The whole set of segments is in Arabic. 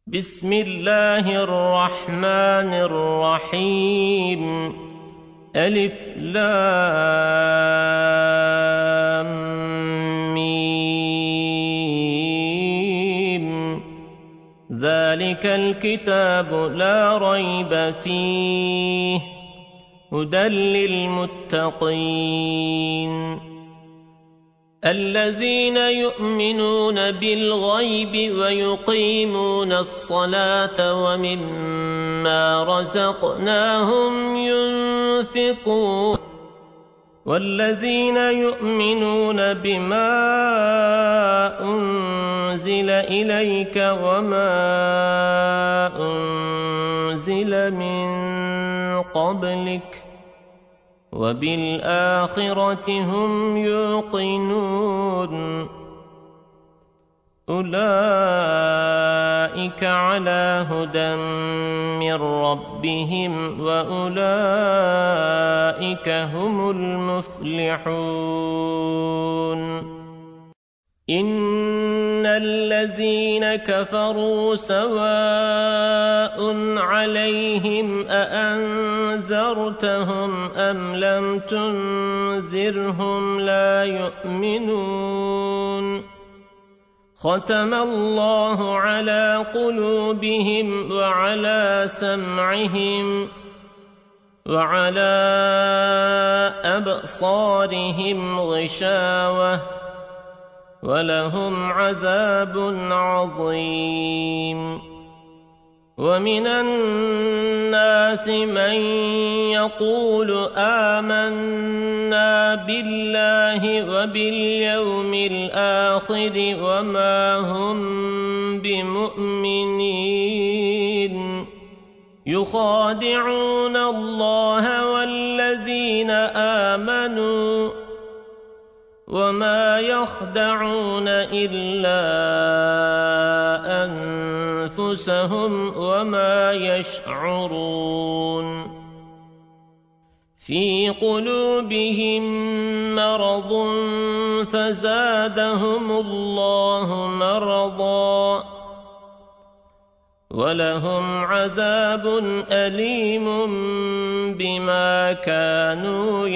بسم الله الرحمن الرحيم ألف لام ميم ذلك الكتاب لا ريب فيه هدى للمتقين الذين يؤمنون بالغيب ويقيمون الصلاة ومما رزقناهم ينفقون والذين يؤمنون بما أنزل إليك وما أنزل من قبلك وبالآخرة هم يوقنون أولئك على هدى من ربهم وأولئك هم المفلحون إن الذين كفروا سواء عليهم أأنذرتهم أم لم تنذرهم لا يؤمنون ختم الله على قلوبهم وعلى سمعهم وعلى أبصارهم غشاوة ولهم عذاب عظيم ومن الناس من يقول آمنا بالله وباليوم الآخر وما هم بمؤمنين يخادعون الله والذين آمنوا وما يخدعون إلا أنفسهم وما يشعرون في قلوبهم مرض فزادهم الله مرضا ولهم عذاب أليم بما كانوا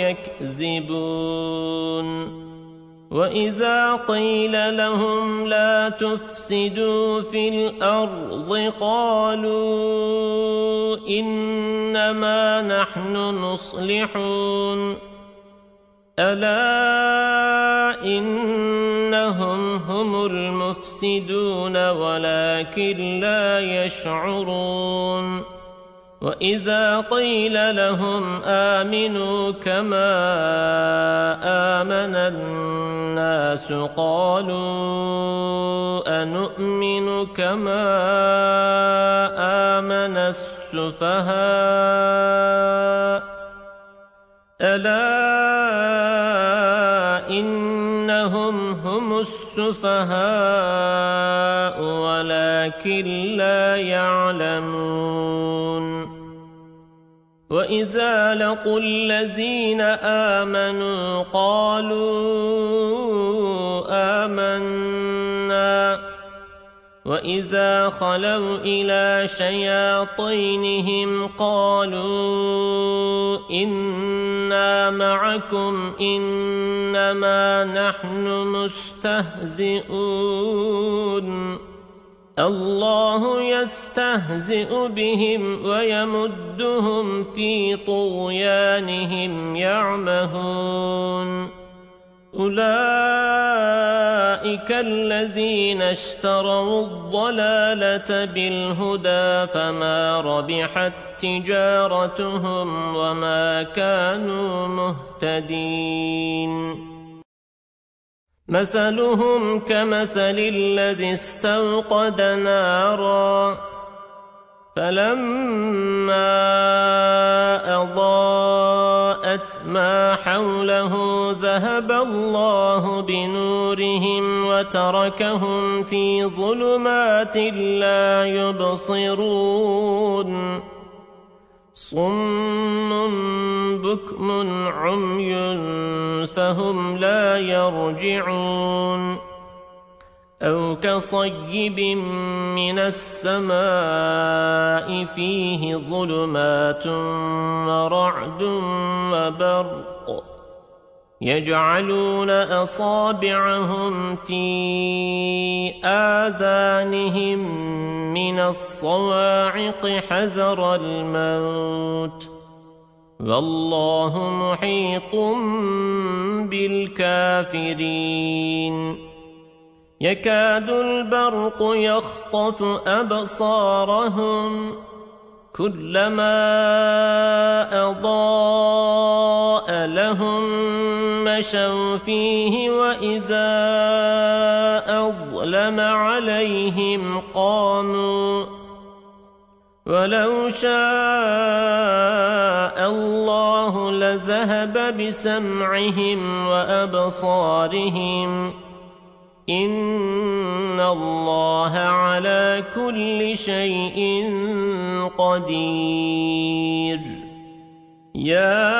يكذبون وإذا قيل لهم لا تفسدوا في الأرض قالوا إنما نحن مصلحون ألا إنهم هم المفسدون ولكن لا يشعرون وإذا قيل لهم آمنوا كما آمن الناس قالوا أنؤمن كما آمن السفهاء ألا إنهم هم السفهاء ولكن لا يعلمون وإذا لقوا الذين آمنوا قالوا آمنا وإذا خلوا إلى شياطينهم قالوا إنا معكم إنما نحن مستهزئون الله يستهزئ بهم ويمدهم في طغيانهم يعمهون أولئك الذين اشتروا الضلالة بالهدى فما ربحت تجارتهم وما كانوا مهتدين مثلهم كمثل الذي استوقد نارا فلما أضاءت ما حوله ذهب الله بنورهم وتركهم في ظلمات لا يبصرون صم بكم عمي فهم لا يرجعون أو كصيب من السماء فيه ظلمات ورعد وبرق يجعلون أصابعهم في آذانهم من الصواعق حذر الموت والله محيط بالكافرين يكاد البرق يخطف أبصارهم كلما أضاء لهم مشوا فيه وإذا أظلم عليهم قاموا ولو شاء الله لذهب بسمعهم وأبصارهم إن الله على كل شيء قدير يا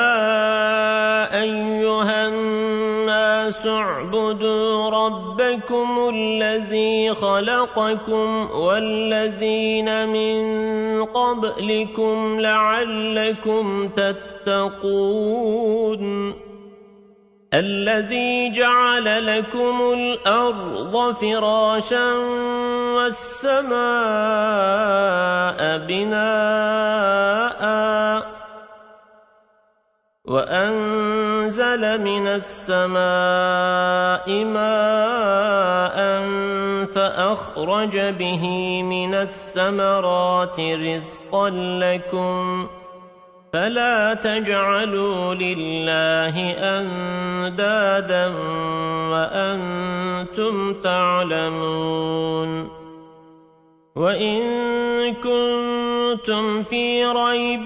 أيها الناس اعبدوا ربكم الذي خلقكم والذين من قبلكم لعلكم تتقون الذي جعل لكم الأرض فراشا والسماء بناء وأنزل من السماء ماء فأخرج به من الثمرات رزقا لكم فلا تجعلوا لله أندادا وأنتم تعلمون وإن كنتم في ريب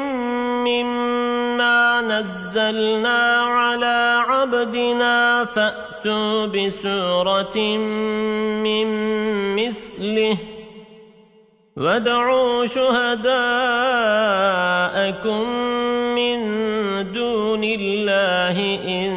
مما نزلنا على عبدنا فأتوا بسورة من مثله وادعوا شهداءكم من دون الله إن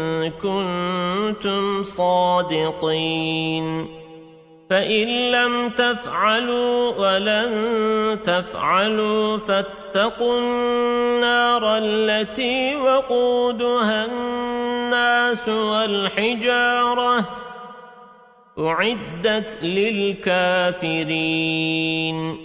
كنتم صادقين فإن لم تفعلوا ولن تفعلوا فاتقوا النار التي وقودها الناس والحجارة أعدت للكافرين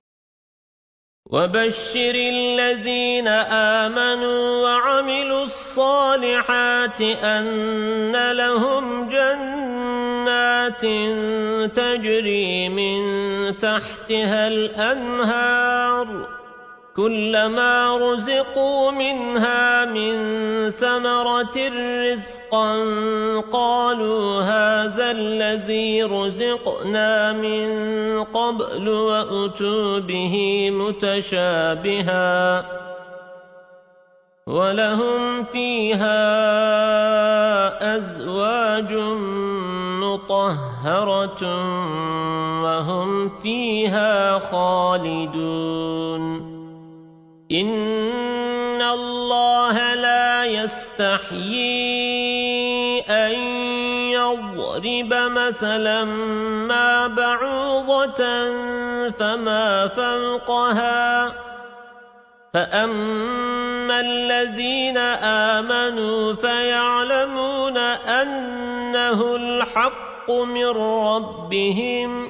وبشر الذين آمنوا وعملوا الصالحات أن لهم جنات تجري من تحتها الأنهار كلما رزقوا منها من ثمرة رزقا قالوا هذا الذي رزقنا من قبل وأتوا به متشابها ولهم فيها أزواج مطهرة وهم فيها خالدون إن الله لا يستحيي أن يضرب مثلا ما بعوضة فما فوقها فأما الذين آمنوا فيعلمون أنه الحق من ربهم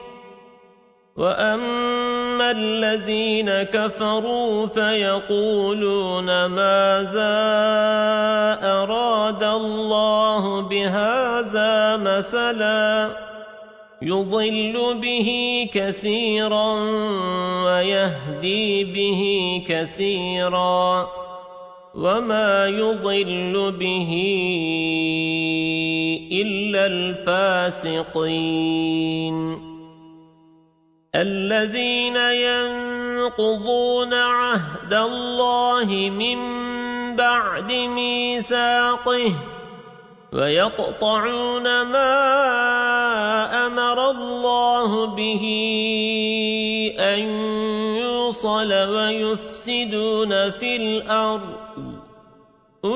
وأما الذين كفروا فيقولون ماذا أراد الله بهذا مثلا يضل به كثيرا ويهدي به كثيرا وما يضل به إلا الفاسقين الذين ينقضون عهد الله من بعد ميثاقه ويقطعون ما أمر الله به أن يوصل ويفسدون في الأرض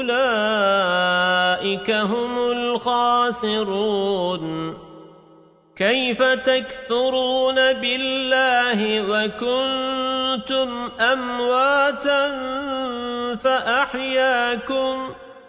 أولئك هم الخاسرون كيف تكفرون بالله وكنتم أمواتا فأحياكم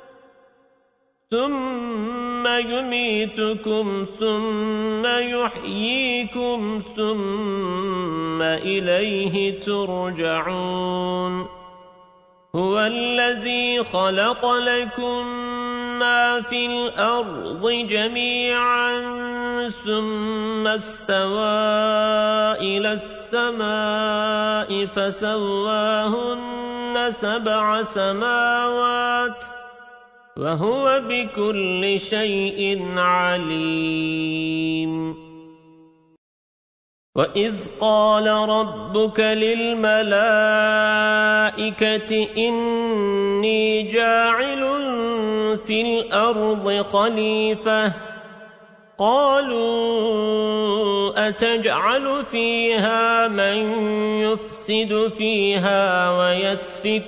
ثم يميتكم ثم يحييكم ثم إليه ترجعون هو الذي خلق لكم ما في الأرض جميعا ثم استوى إلى السماء فسواهن 7 سماوات وهو بكل شيء عليم وإذ قال ربك للملائكة إني جاعل في الأرض خليفة قالوا أتجعل فيها من يفسد فيها ويسفك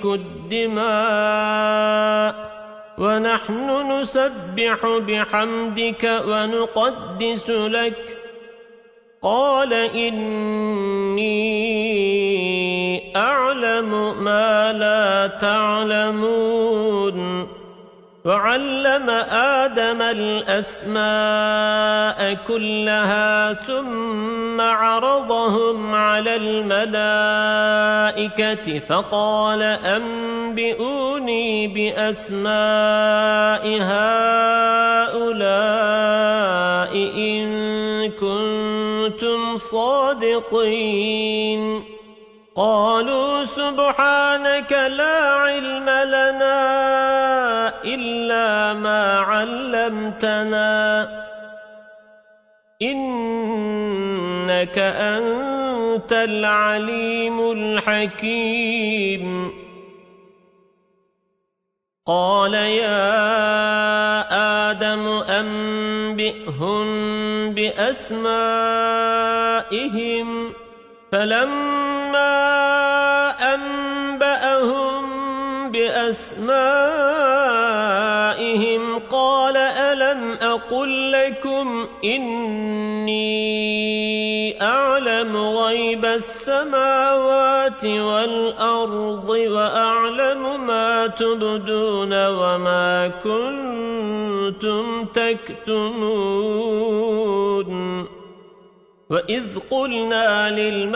الدماء ونحن نسبح بحمدك ونقدس لك قال إني أعلم ما لا تعلمون وعلم آدم الأسماء كلها ثم عرضهم على الملائكة فقال أنبئوني بأسماء هؤلاء إن كنتم صادقين قالوا سبحانك لا علم لنا إلا ما علمتنا إنك أنت العليم الحكيم قال يا آدم أنبئهم بأسمائهم فلما أنبأهم بأسمائهم قال ألم أقل لكم إني أعلم غيب السماوات والأرض وأعلم ما تبدون وما كنتم تكتمون وإذ قلنا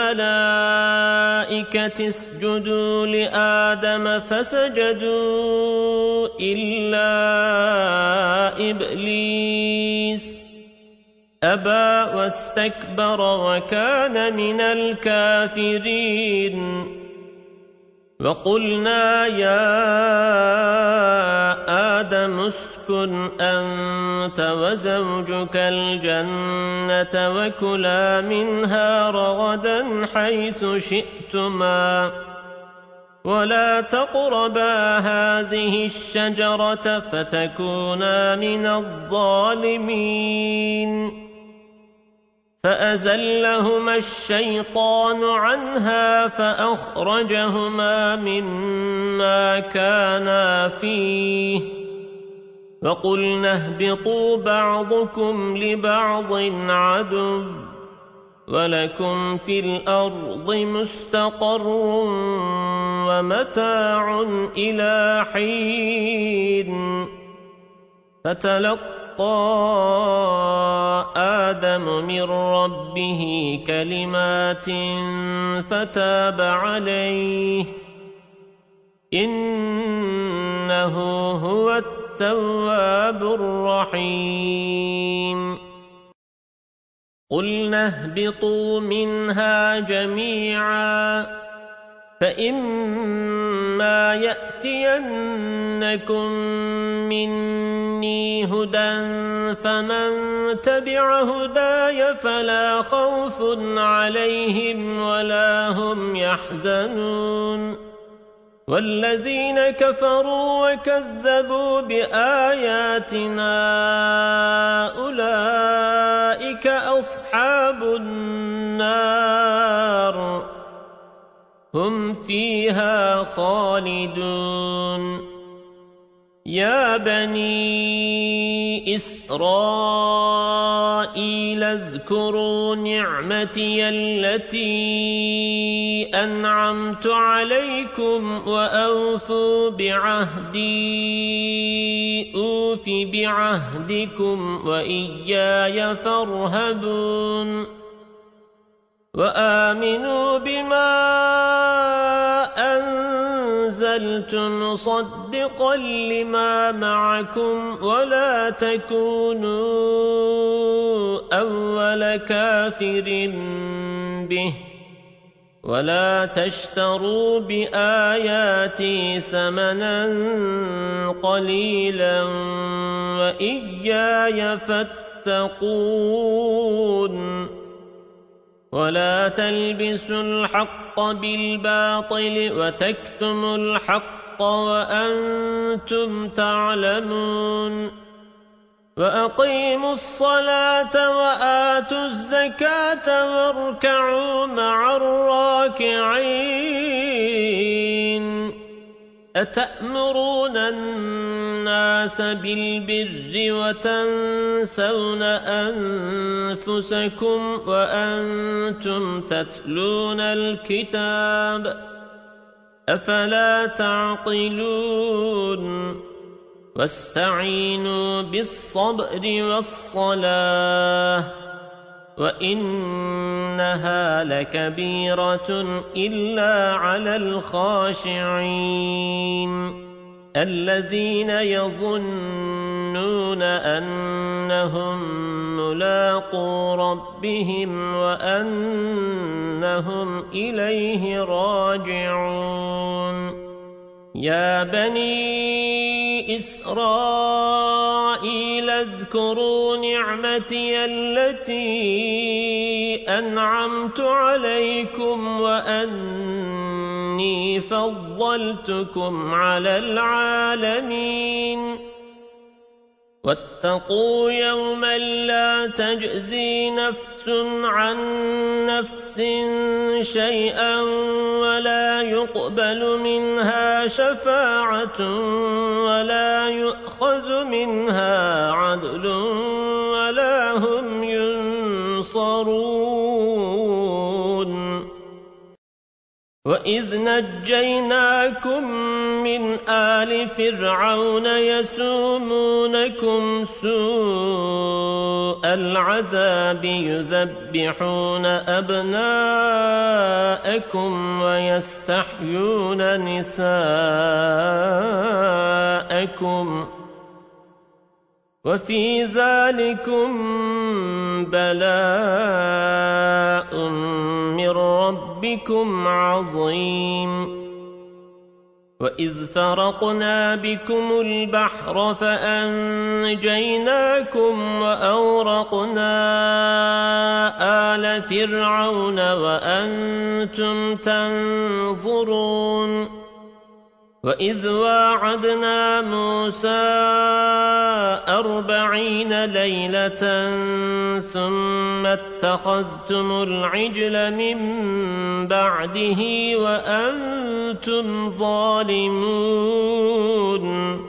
للملائكة اسجدوا لآدم فسجدوا إلا إبليس أبى واستكبر وكان من الكافرين وقلنا يا آدم اسكن أنت وزوجك الجنة وكلا منها رغدا حيث شئتما ولا تقربا هذه الشجرة فتكونا من الظالمين فأزلهما الشيطان عنها فأخرجهما مما كانا فيه وقلنا اهبطوا بعضكم لبعض عدو ولكم في الأرض مستقر ومتاع إلى حين فتلقى آدم من ربه كلمات فتاب عليه إنه هو التواب الرحيم قلنا اهبطوا منها جميعا فإما يأتينكم مني هدى فمن تبع هداي فلا خوف عليهم ولا هم يحزنون والذين كفروا وكذبوا بآياتنا أولئك أصحاب النار هم فيها خالدون يا بني إسرائيل اذكروا نعمتي التي أنعمت عليكم وأوفوا بعهدي أوف بعهدكم وإياي فارهبون وآمنوا بما أنزلت مصدقا لما معكم ولا تكونوا أول كافر به ولا تشتروا بآياتي ثمنا قليلا وإياي فاتقون ولا تلبسوا الحق بالباطل وتكتموا الحق وأنتم تعلمون وأقيموا الصلاة وآتوا الزكاة واركعوا مع الراكعين أتأمرون الناس بالبر وتنسون أنفسكم وأنتم تتلون الكتاب أفلا تعقلون واستعينوا بالصبر والصلاة وإنها لكبيرة إلا على الخاشعين الذين يظنون أنهم ملاقو ربهم وأنهم إليه راجعون يا بني إسرائيل اذكروا نعمتي التي أنعمت عليكم وأني فضلتكم على العالمين واتقوا يوما لا تجزي نفس عن نفس شيئا ولا يقبل منها شفاعة ولا يؤخذ منها عدل ولا هم ينصرون وإذ نجيناكم من آل فرعون يسومونكم سوء العذاب يذبحون أبناءكم ويستحيون نساءكم وفي ذلكم بلاء من ربكم عظيم وإذ فرقنا بكم البحر فأنجيناكم وأورقنا آل فرعون وأنتم تنظرون وإذ واعدنا موسى 40 ليلة ثم اتخذتم العجل من بعده وأنتم ظالمون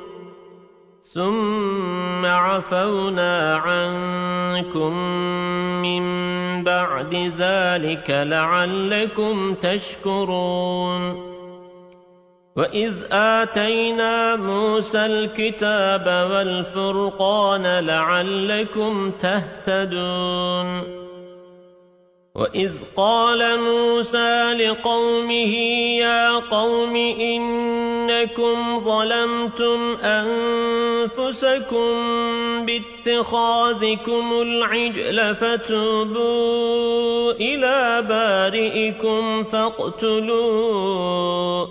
ثم عفونا عنكم من بعد ذلك لعلكم تشكرون وإذ آتينا موسى الكتاب والفرقان لعلكم تهتدون وإذ قال موسى لقومه يا قوم إنكم ظلمتم أنفسكم باتخاذكم العجل فتوبوا إلى بارئكم فاقتلوا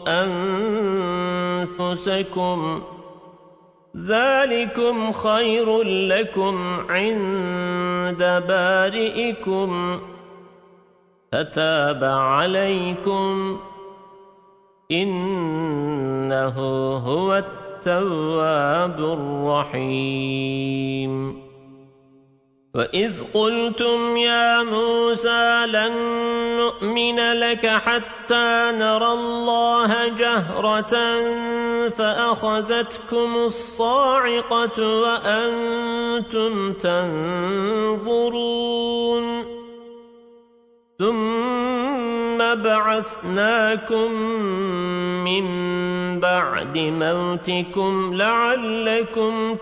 أنفسكم ذلكم خير لكم عند بارئكم فتاب عليكم إنه هو التواب الرحيم وَإِذْ قُلْتُمْ يَا مُوسَى لَن نُّؤْمِنَ لَكَ حَتَّى نَرَى اللَّهَ جَهْرَةً فَأَخَذَتْكُمُ الصَّاعِقَةُ وَأَنْتُمْ تَنظُرُونَ ثُمَّ بَعَثْنَاكُمْ مِنْ بَعْدِ مَوْتِكُمْ لَعَلَّكُمْ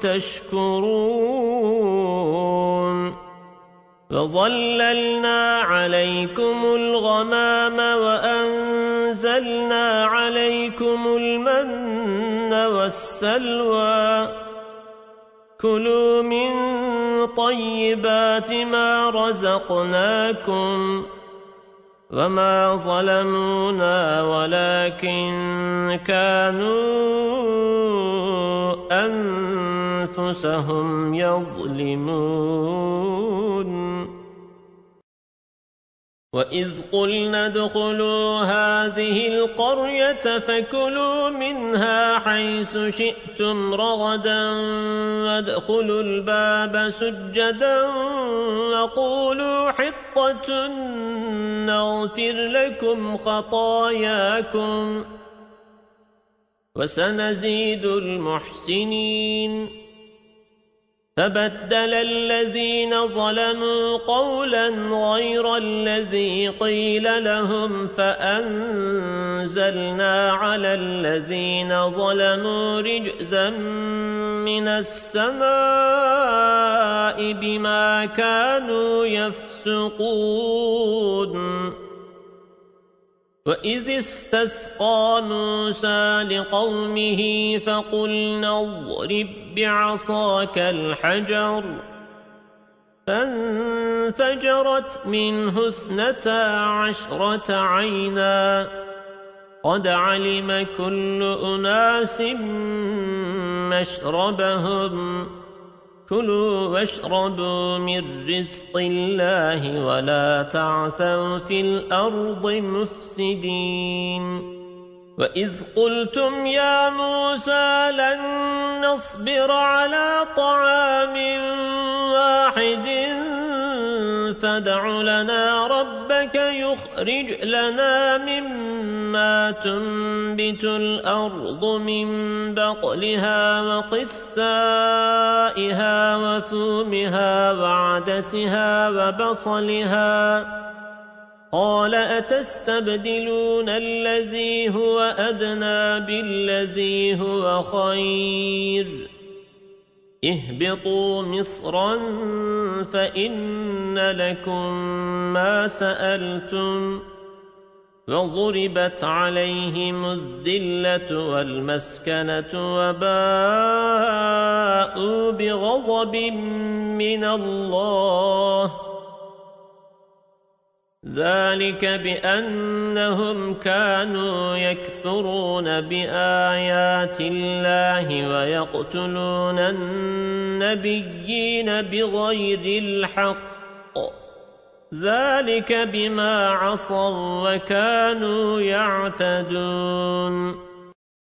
تَشْكُرُونَ وَظَلَّلْنَا عَلَيْكُمُ الْغَمَامَ وَأَنزَلْنَا عَلَيْكُمُ الْمَنَّ وَالسَّلْوَىٰ كُلُوا مِن طَيِّبَاتِ مَا رَزَقْنَاكُمْ وَمَا ظَلَمُونَا وَلَكِن كَانُوا أَنفُسَهُمْ يَظْلِمُونَ وَإِذْ قُلْنَا ادْخُلُوا هَٰذِهِ الْقَرْيَةَ فَكُلُوا مِنْهَا حَيْثُ شِئْتُمْ رَغَدًا وَادْخُلُوا الْبَابَ سُجَّدًا وَقُولُوا حِطَّةٌ نَّغْفِرْ لَكُمْ خَطَايَاكُمْ وَسَنَزِيدُ الْمُحْسِنِينَ فَبَدَّلَ الَّذِينَ ظَلَمُوا قَوْلًا غَيْرَ الَّذِي قِيلَ لَهُمْ فَأَنزَلْنَا عَلَى الَّذِينَ ظَلَمُوا رِجْزًا مِّنَ السَّمَاءِ بِمَا كَانُوا يَفْسُقُونَ وَإِذِ اسْتَسْقَىٰ مُوسَىٰ لِقَوْمِهِ فَقُلْنَا اضْرِب بِّعَصَاكَ الْحَجَرَ فَانفَجَرَتْ مِنْهُ 12 عَيْنًا قَدْ عَلِمَ كُلُّ أُنَاسٍ مَّشْرَبَهُمْ كُلُوا وَاشْرَبُوا مِن رِّزْقِ اللَّهِ وَلَا تَعْثَوْا فِي الْأَرْضِ مُفْسِدِينَ وَإِذْ قُلْتُمْ يَا مُوسَى لَن نَّصْبِرَ عَلَىٰ طَعَامٍ وَاحِدٍ فَادْعُ لَنَا رَبَّكَ يُخْرِجْ لَنَا مِمَّا تُنبِتُ الْأَرْضُ مِن بَقْلِهَا وَقِثَّائِهَا وَفُومِهَا وَعَدَسِهَا وَبَصَلِهَا قَالَ أَتَسْتَبْدِلُونَ الَّذِي هُوَ أَدْنَىٰ بِالَّذِي هُوَ خَيْرٌ اهْبِطُوا مِصْرًا فَإِنَّ لَكُم مَّا سَأَلْتُمْ وَضُرِبَتْ عَلَيْهِمُ الذِّلَّةُ وَالْمَسْكَنَةُ وَبَاءُوا بِغَضَبٍ مِّنَ اللَّهِ ذَلِكَ بِأَنَّهُمْ كَانُوا يَكْفُرُونَ بِآيَاتِ اللَّهِ وَيَقْتُلُونَ النَّبِيِّينَ بِغَيْرِ الْحَقِّ ذَلِكَ بِمَا عَصَوا وَكَانُوا يَعْتَدُونَ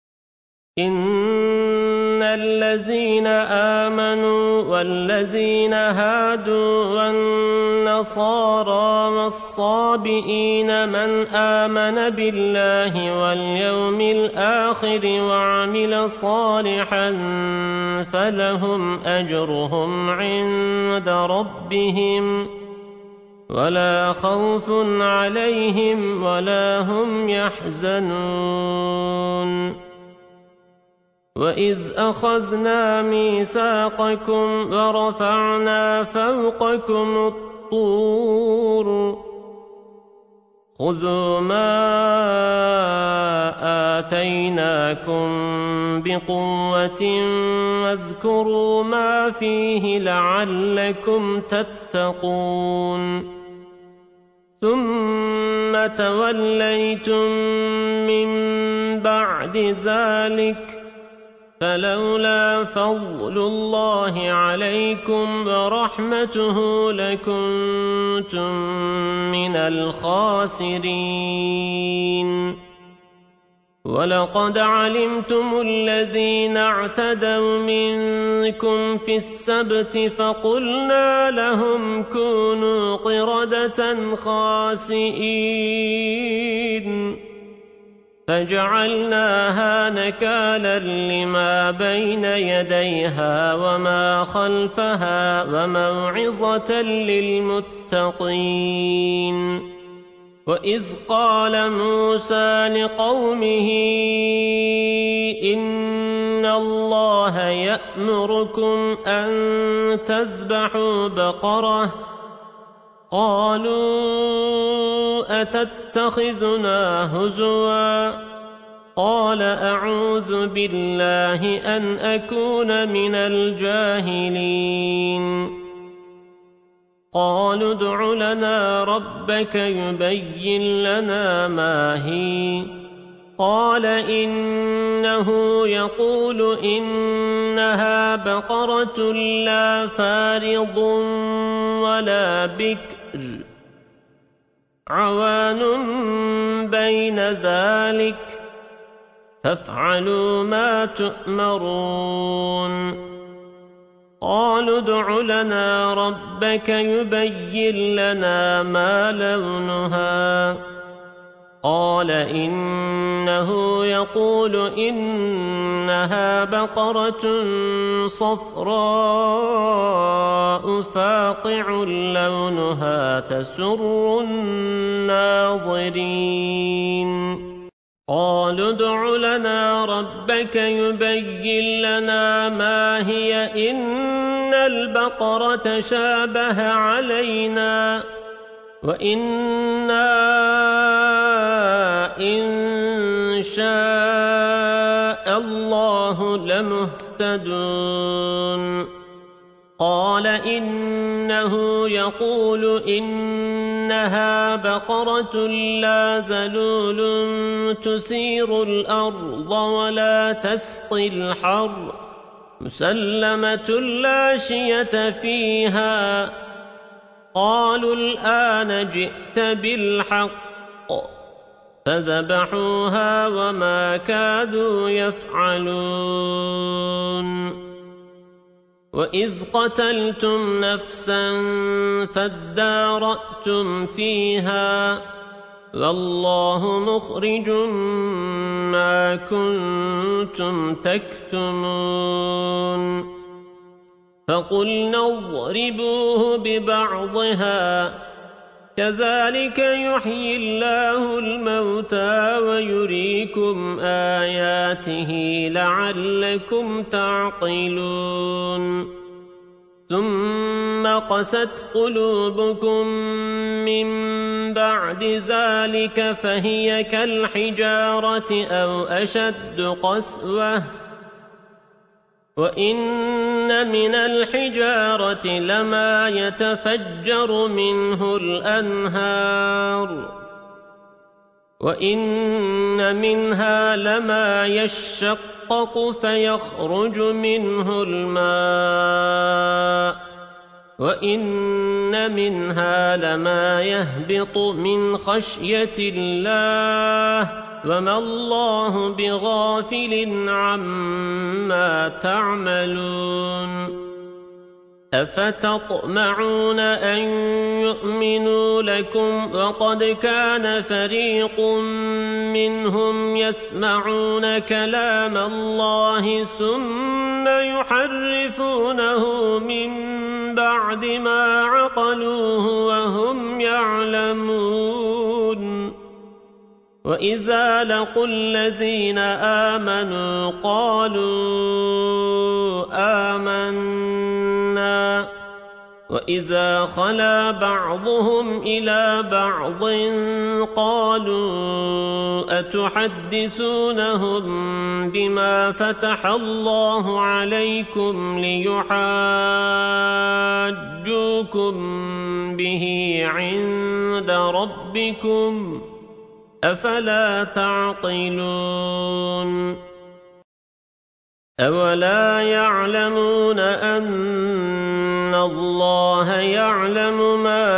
إِنَّ الَّذِينَ آمَنُوا وَالَّذِينَ هَادُوا وَالنَّصَارَىٰ وَالصَّابِئِينَ مَنْ آمَنَ بِاللَّهِ وَالْيَوْمِ الْآخِرِ وَعَمِلَ صَالِحًا فَلَهُمْ أَجْرُهُمْ عِندَ رَبِّهِمْ وَلَا خَوْفٌ عَلَيْهِمْ وَلَا هُمْ يَحْزَنُونَ وَإِذْ أَخَذْنَا مِيثَاقَكُمْ وَرَفَعْنَا فَوْقَكُمُ الطُّورَ خُذُوا مَا آتَيْنَاكُمْ بِقُوَّةٍ وَاذْكُرُوا مَا فِيهِ لَعَلَّكُمْ تَتَّقُونَ ثُمَّ تَوَلَّيْتُمْ مِنْ بَعْدِ ذَلِكَ فَلَوْلَا فَضْلُ اللَّهِ عَلَيْكُمْ وَرَحْمَتُهُ لَكُنتُم مِّنَ الْخَاسِرِينَ ولقد علمتم الذين اعتدوا منكم في السبت فقلنا لهم كونوا قردة خاسئين فجعلناها نكالا لما بين يديها وما خلفها وموعظة للمتقين. وإذ قال موسى لقومه إن الله يأمركم أن تذبحوا بقرة قالوا أتتخذنا هزوا قال أعوذ بالله أن أكون من الجاهلين. قالوا ادع لنا ربك يبين لنا ما هي قال إنه يقول إنها بقرة لا فارض ولا بكر عوان بين ذلك فافعلوا ما تؤمرون. قالوا ادع لنا ربك يبين لنا ما لونها قال إنه يقول إنها بقرة صفراء فاقع لونها تسر الناظرين. قالوا ادع لنا ربك يبين لنا ما هي إن البقرة شابه علينا وإنا إن شاء الله لمهتدون. قال إنه يقول إنها بقرة لا ذلول تثير الأرض ولا تسقي الحرث مسلمة لا شية فيها. قالوا الآن جئت بالحق فذبحوها وما كادوا يفعلون. وإذ قتلتم نفسا فادارأتم فيها والله مخرج ما كنتم تكتمون. فقلنا اضربوه ببعضها كذلك يحيي الله الموتى ويريكم آياته لعلكم تعقلون. ثم قست قلوبكم من بعد ذلك فهي كالحجارة أو أشد قسوة وإن من الحجارة لما يتفجر منه الأنهار وإن منها لما يشقق فيخرج منه الماء وإن منها لما يهبط من خشية الله وما الله بغافل عما تعملون. أفتطمعون أن يؤمنوا لكم وقد كان فريق منهم يسمعون كلام الله ثم يحرفونه من بعد ما عقلوه وهم يعلمون. وإذا لقوا الذين آمنوا قالوا آمنا وإذا خلا بعضهم إلى بعض قالوا أتحدثونهم بما فتح الله عليكم ليحاجوكم به عند ربكم أفلا تعقلون. أولا يعلمون أن الله يعلم ما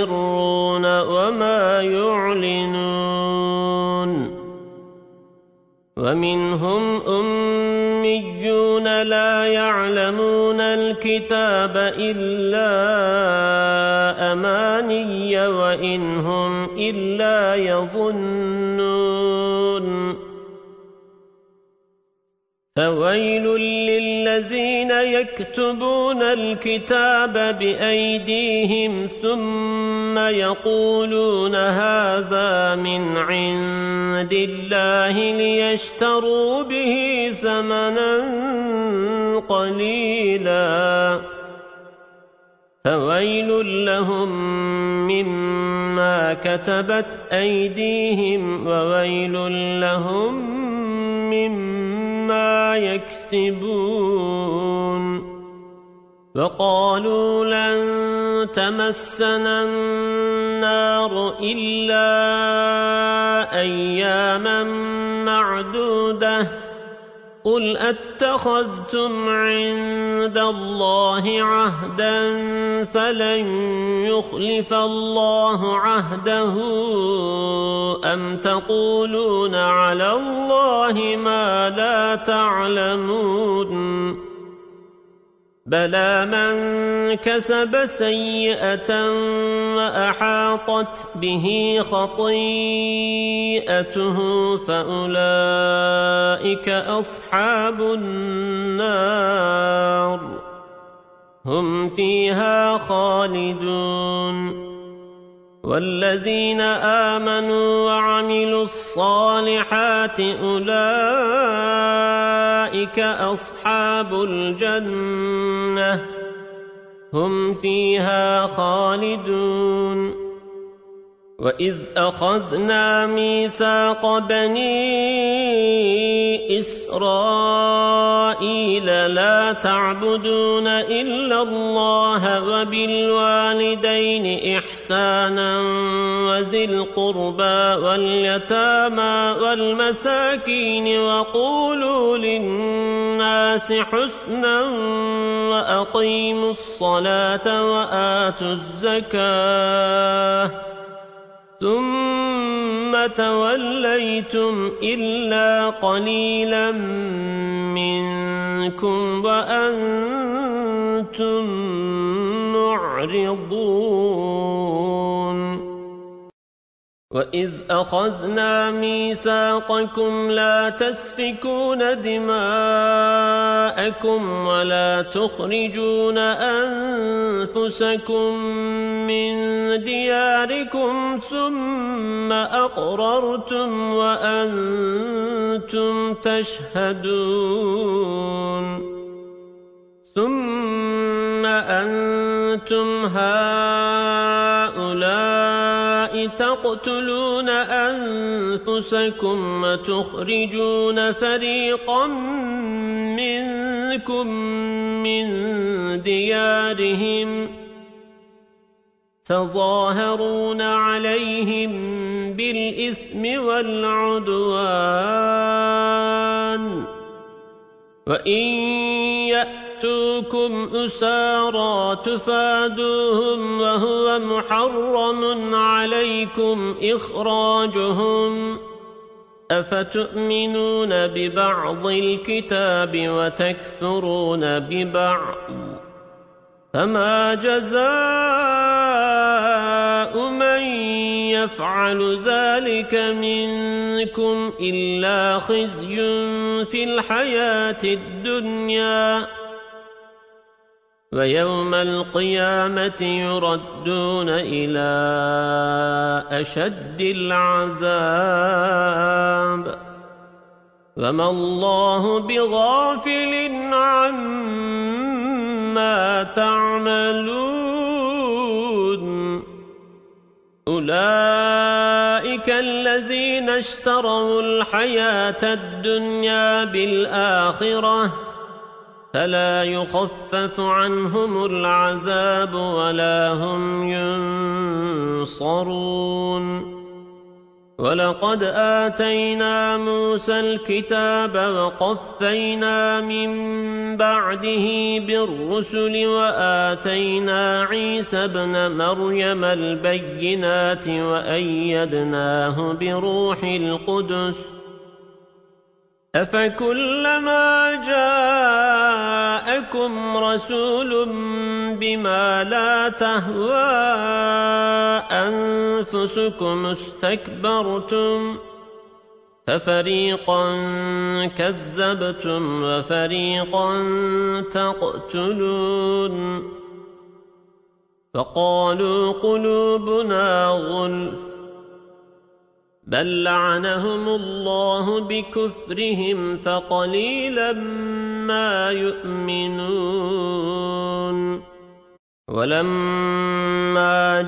يسرون وما يعلنون ومنهم أميون لا يعلمون الكتاب إلا أماني وإن هم إلا يظنون فويل للذين يكتبون الكتاب بأيديهم ثم يقولون هذا من عند الله ليشتروا به ثمنا قليلا فويل لهم مما كتبت أيديهم وويل لهم مما يكسبون وقالوا لن تمسنا النار إلا أياما معدودة قل أتخذتم عند الله عهدا فلن يخلف الله عهده أم تقولون على الله ما لا تعلمون بلى من كسب سيئة وأحاطت به خطيئته فأولئك أصحاب النار هم فيها خالدون والذين آمنوا وعملوا الصالحات أولئك أصحاب الجنة هم فيها خالدون وإذ أخذنا ميثاق بني إسرائيل لا تعبدون إلا الله وبالوالدين إحسانا وذي القربى واليتامى والمساكين وقولوا للناس حسنا وأقيموا الصلاة وآتوا الزكاة ثم توليتم إلا قليلا منكم وأنتم معرضون وإذ أخذنا ميثاقكم لا تسفكون دماءكم ولا تخرجون أنفسكم من دياركم ثم أقررتم وأنتم تشهدون ثم أنتم هؤلاء تقتلون أنفسكم وتخرجون فريقا منكم من ديارهم تظاهرون عليهم بالإثم والعدوان وإن يأتوكم أسارى تفادوهم وهو محرم عليكم إخراجهم أفتؤمنون ببعض الكتاب وتكفرون ببعض فما جزاء من يفعل ذلك منكم إلا خزي في الحياة الدنيا ويوم القيامة يردون إلى أشد العذاب وما الله بغافل عما تعملون أولئك الذين اشتروا الحياة الدنيا بالآخرة فلا يخفف عنهم العذاب ولا هم ينصرون ولقد آتينا موسى الكتاب وقفينا من بعده بالرسل وآتينا عيسى ابن مريم البينات وأيدناه بروح القدس أفكلما جاءكم رسول بما لا تهوى أنفسكم استكبرتم ففريقا كذبتم وفريقا تقتلون فقالوا قلوبنا غلف بل لعنهم الله بكفرهم فقليلا ما يؤمنون ولما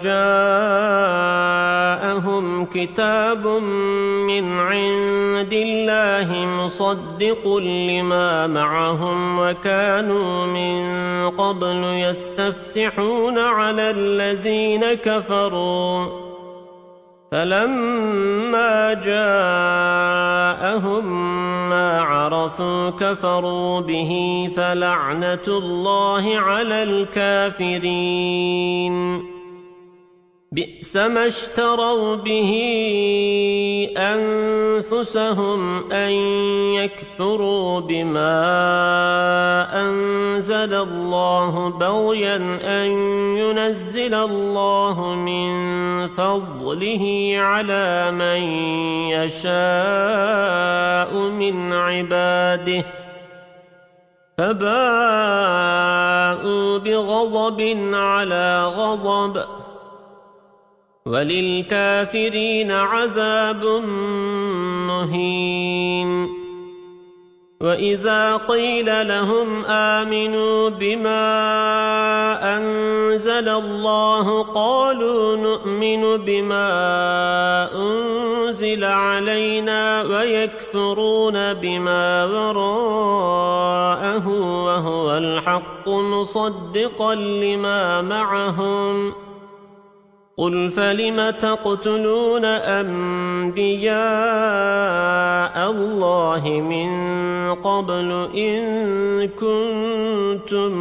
جاءهم كتاب من عند الله مصدق لما معهم وكانوا من قبل يستفتحون على الذين كفروا فلما جاءهم ما عرفوا كفروا به فلعنة الله على الكافرين بئس ما اشتروا به أنفسهم أن يكفروا بما أنزل الله بغيا أن ينزل الله من فضله على من يشاء من عباده فباءوا بغضب على غضب وللكافرين عذاب مهين وإذا قيل لهم آمنوا بما أنزل الله قالوا نؤمن بما أنزل علينا ويكفرون بما وراءه وهو الحق مصدقا لما معهم قل فلم تقتلون أنبياء الله من قبل إن كنتم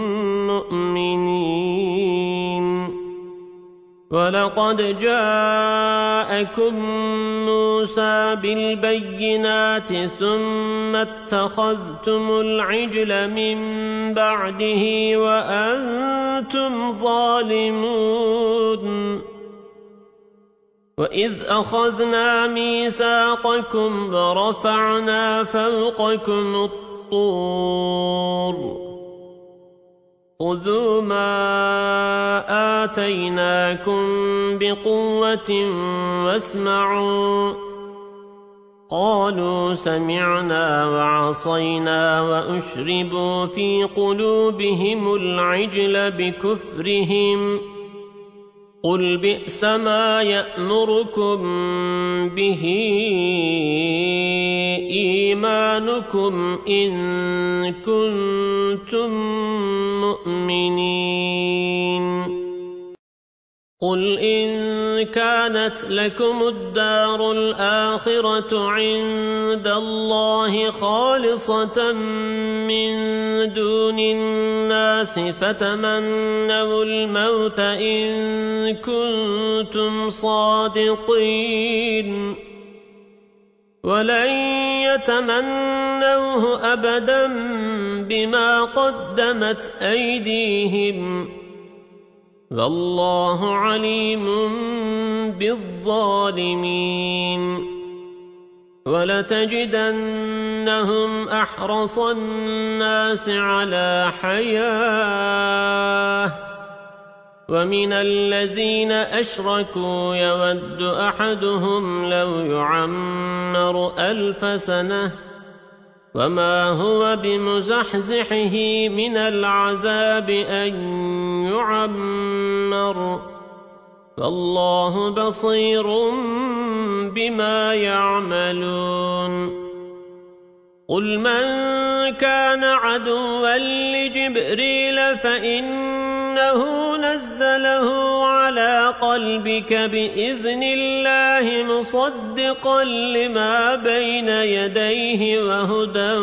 مؤمنين ولقد جاءكم موسى بالبينات ثم اتخذتم العجل من بعده وأنتم ظالمون وإذ أخذنا ميثاقكم ورفعنا فوقكم الطور خذوا ما آتيناكم بقوة واسمعوا قالوا سمعنا وعصينا وأشربوا في قلوبهم العجل بكفرهم قل بئس ما يأمركم به إيمانكم إن كنتم مؤمنين قل إن كانت لكم الدار الآخرة عند الله خالصة من دون الناس فتمنوا الموت إن كنتم صادقين ولن يتمنوه أبدا بما قدمت أيديهم والله عليم بالظالمين ولتجدنهم أحرص الناس على حياة ومن الذين أشركوا يود أحدهم لو يعمر 1000 سنة وما هو بمزحزحه من العذاب أن يعمر والله بصير بما يعملون قل من كان عدوا لجبريل فإنه نزله على قلبك بإذن الله مصدقا لما بين يديه وهدى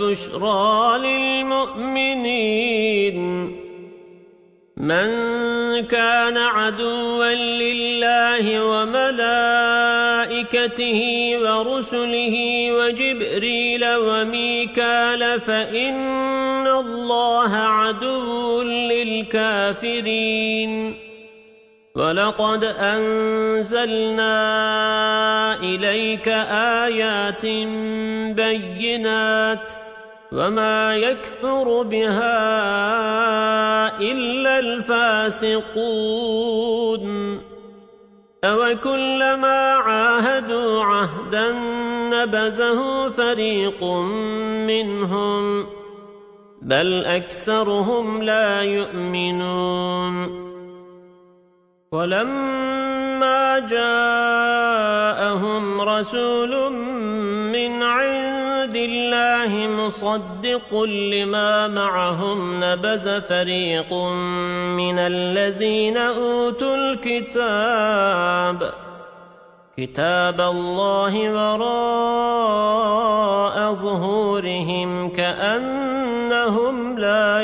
وبشرى للمؤمنين من كان عدوا لله وملائكته ورسله وجبريل وميكال فإن الله عدو للكافرين ولقد أنزلنا إليك آيات بينات وما يكفر بها إلا الفاسقون أوكلما عاهدوا عهدا نبذه فريق منهم بل أكثرهم لا يؤمنون ولما جاءهم رسول من عند الله مصدق لما معهم نبذ فريق من الذين أوتوا كتاب الله وراء ظهورهم كأنهم لا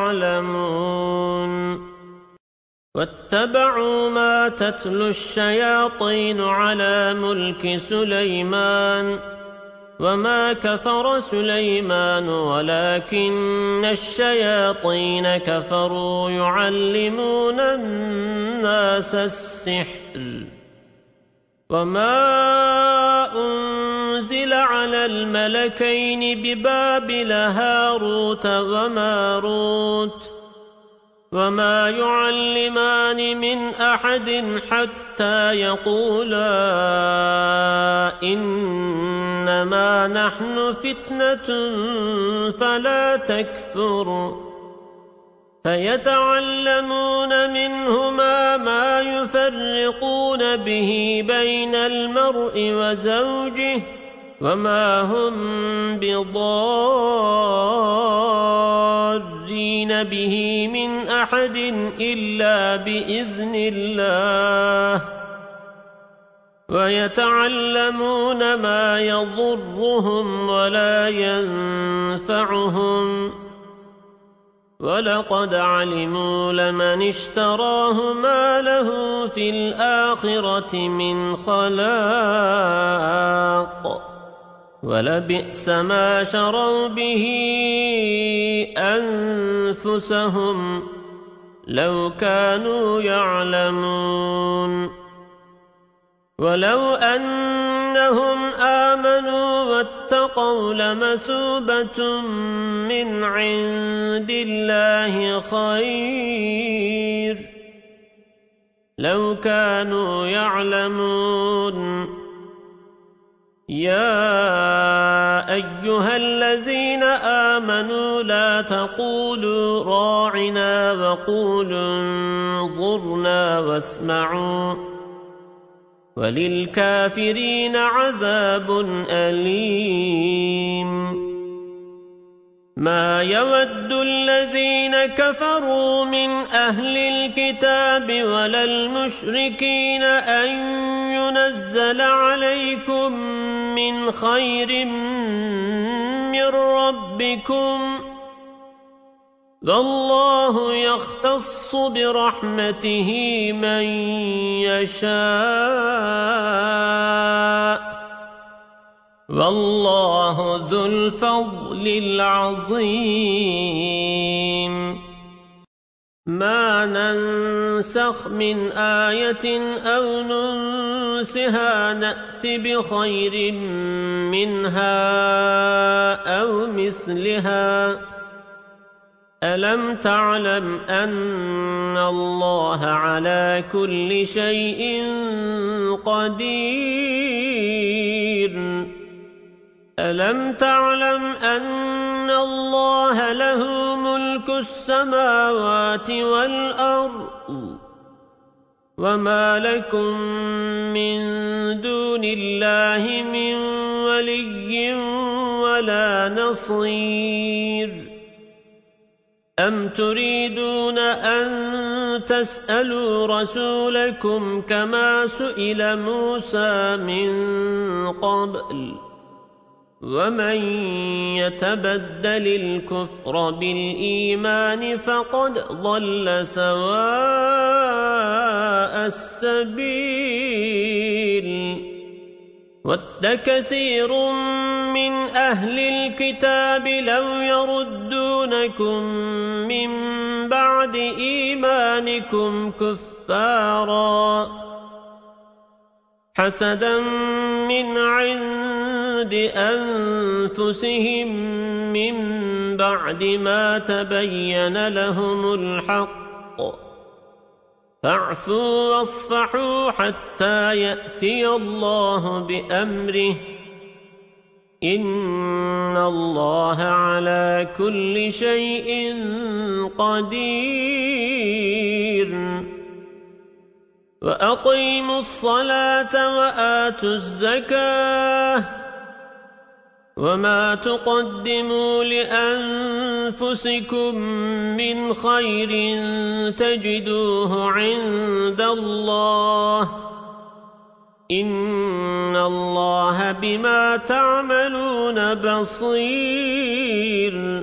يعلمون واتبعوا ما تتلو الشياطين على ملك سليمان وما كفر سليمان ولكن الشياطين كفروا يعلمون الناس السحر وما أنزل على الملكين ببابل هاروت وماروت وما يعلمان من أحد حتى يقولا إنما نحن فتنة فلا تكفر فيتعلمون منهما ما يفرقون به بين المرء وزوجه وما هم بضارين به من أحد إلا بإذن الله ويتعلمون ما يضرهم ولا ينفعهم ولقد علموا لمن اشتراه ما له في الآخرة من خلاق ولبئس ما شروا به أنفسهم لو كانوا يعلمون ولو أنهم آمنوا واتقوا لمثوبة من عند الله خير لو كانوا يعلمون يا أيها الذين آمنوا لا تقولوا راعنا وقولوا انظرنا واسمعوا وللكافرين عذاب أليم ما يود الذين كفروا من أهل الكتاب ولا المشركين أن ينزل عليكم من خير من ربكم والله يختص برحمته من يشاء والله ذو الفضل العظيم ما ننسخ من آية أو ننسها نأت بخير منها أو مثلها ألم تعلم أن الله على كل شيء قدير ألم تعلم أن الله له ملك السماوات والأرض وما لكم من دون الله من ولي ولا نصير أم تريدون أن تسألوا رسولكم كما سئل موسى من قبل ومن يتبدل الكفر بالإيمان فقد ضل سواء السبيل ود كثير من أهل الكتاب لو يردونكم من بعد إيمانكم كفارا حسدا من عند أنفسهم من بعد ما تبين لهم الحق فاعفوا واصفحوا حتى يأتي الله بأمره إن الله على كل شيء قدير وأقيموا الصلاة وآتوا الزكاة وما تقدموا لأنفسكم من خير تجدوه عند الله إن الله بما تعملون بصير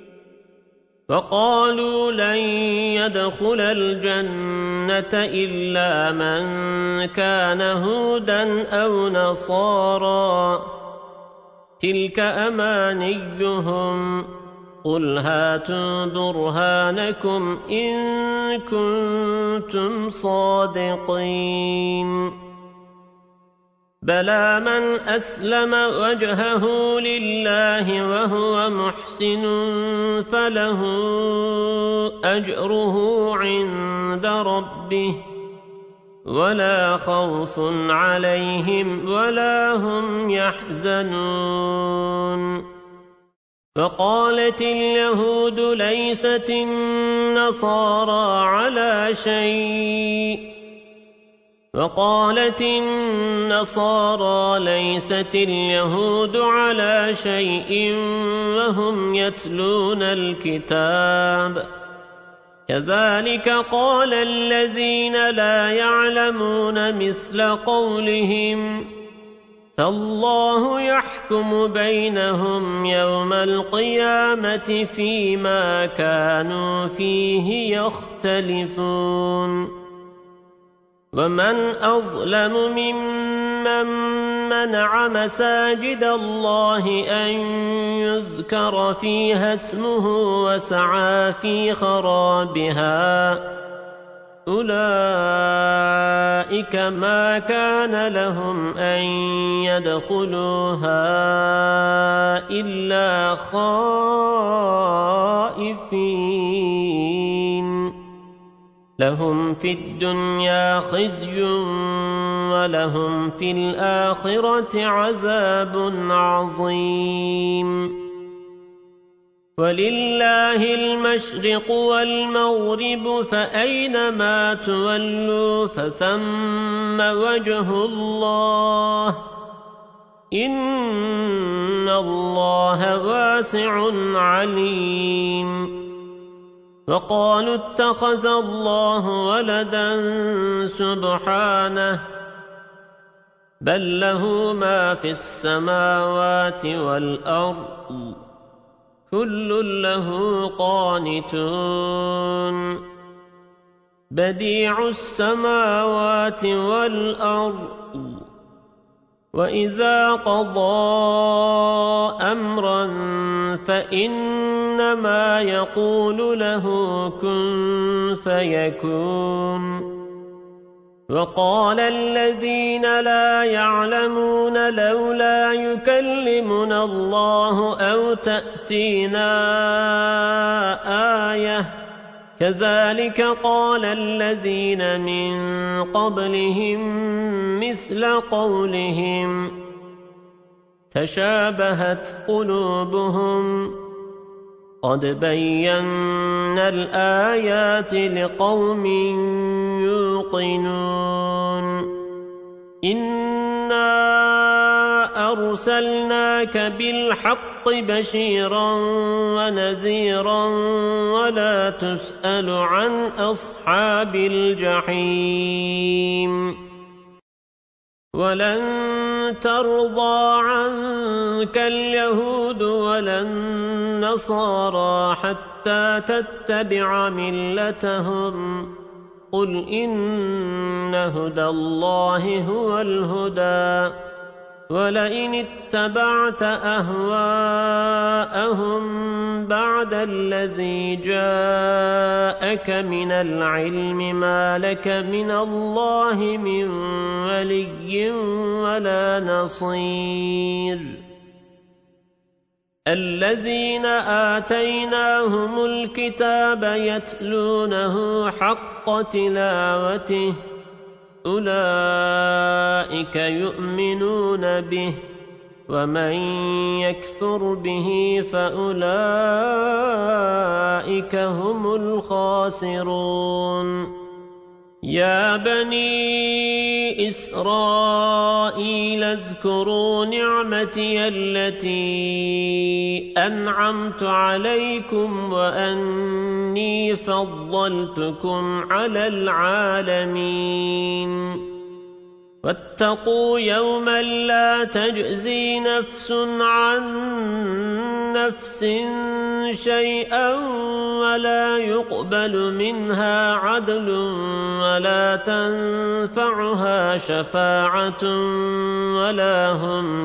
فقالوا لن يدخل الجنة إلا من كان هودا أو نصارا تلك أمانيهم قل هاتوا برهانكم إن كنتم صادقين بلى من أسلم وجهه لله وهو محسن فله أجره عند ربه ولا خوف عليهم ولا هم يحزنون فقالت اليهود ليست النصارى على شيء وقالت النصارى ليست اليهود على شيء وهم يتلون الكتاب كذلك قال الذين لا يعلمون مثل قولهم فالله يحكم بينهم يوم القيامة فيما كانوا فيه يختلفون ومن أظلم ممن منع مساجد الله أن يذكر فيها اسمه وسعى في خرابها أولئك ما كان لهم أن يدخلوها إلا خائفين لهم في الدنيا خزي ولهم في الآخرة عذاب عظيم ولله المشرق والمغرب فأينما تولوا فثم وجه الله إن الله واسع عليم وقالوا اتخذ الله ولدا سبحانه بل له ما في السماوات والأرض كل له قانتون بديع السماوات والأرض وإذا قضى أمرا فإنما يقول له كن فيكون وقال الذين لا يعلمون لولا يكلمنا الله أو تأتينا آية كذلك قال الذين من قبلهم مثل قولهم تشابهت قلوبهم قد بينا الآيات لقوم يوقنون إنا أرسلناك بالحق بشيرا ونذيرا ولا تسأل عن أصحاب الجحيم ولن ترضى عنك اليهود ولا النصارى حتى تتبع ملتهم قل إن هدى الله هو الهدى ولئن اتبعت أهواءهم بعد الذي جاءك من العلم ما لك من الله من ولي ولا نصير الذين آتيناهم الكتاب يتلونه حق تلاوته أولئك يؤمنون به ومن يكفر به فأولئك هم الخاسرون يا بني إسرائيل اذكروا نعمتي التي أنعمت عليكم وأني فضلتكم على العالمين واتقوا يوما لا تجزي نفس عن نفس شيئا ولا يقبل منها عدل ولا تنفعها شفاعة ولا هم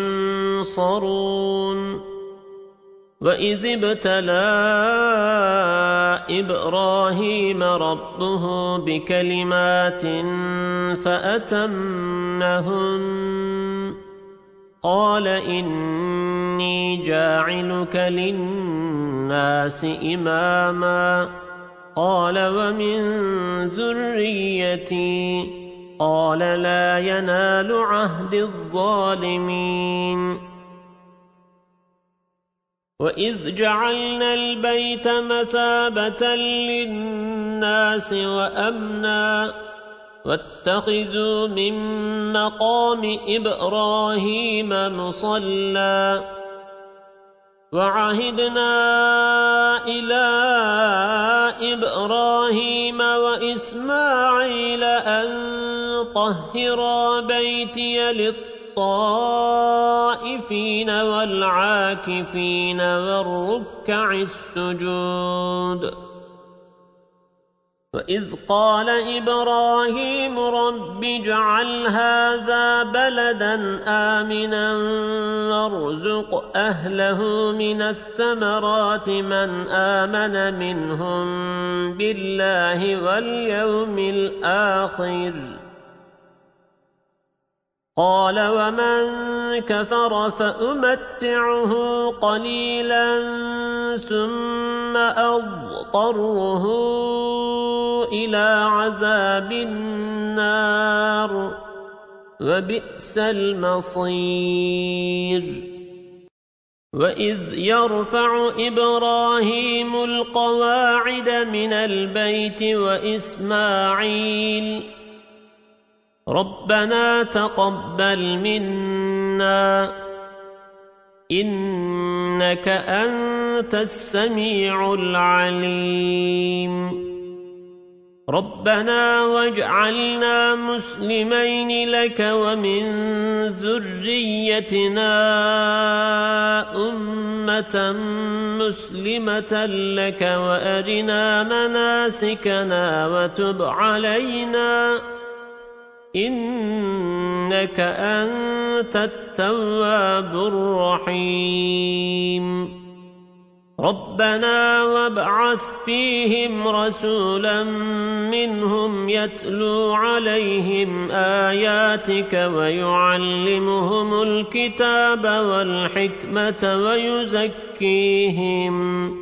ينصرون وإذ ابتلى إبراهيم ربه بكلمات فأتمهن قال إني جاعلك للناس إماما قال ومن ذريتي قال لا ينال عهد الظالمين وإذ جعلنا البيت مثابة للناس وأمنا واتخذوا من مقام إبراهيم مصلى وعهدنا إلى إبراهيم وإسماعيل أن طهرا بيتي للطائفين والعاكفين والركع السجود وإذ قال إبراهيم رب اجعل هذا بلدا آمنا وارزق أهله من الثمرات من آمن منهم بالله واليوم الآخر قال ومن كفر فأمتعه قليلا ثم أضطره إلى عذاب النار وبئس المصير وإذ يرفع إبراهيم القواعد من البيت وإسماعيل ربنا تقبل منا إنك أنت السميع العليم ربنا واجعلنا مسلمين لك ومن ذريتنا أمة مسلمة لك وأرنا مناسكنا وتب علينا إنك أنت التواب الرحيم ربنا وابعث فيهم رسولا منهم يتلو عليهم آياتك ويعلمهم الكتاب والحكمة ويزكيهم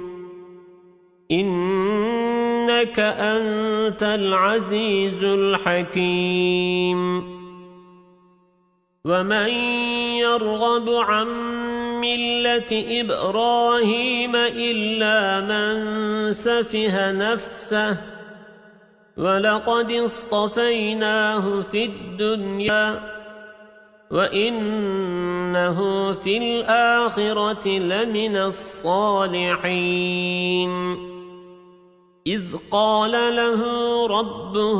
إنك أنت العزيز الحكيم ومن يرغب عن ملة إبراهيم إلا من سفه نفسه ولقد اصطفيناه في الدنيا وإنه في الآخرة لمن الصالحين إذ قال له ربه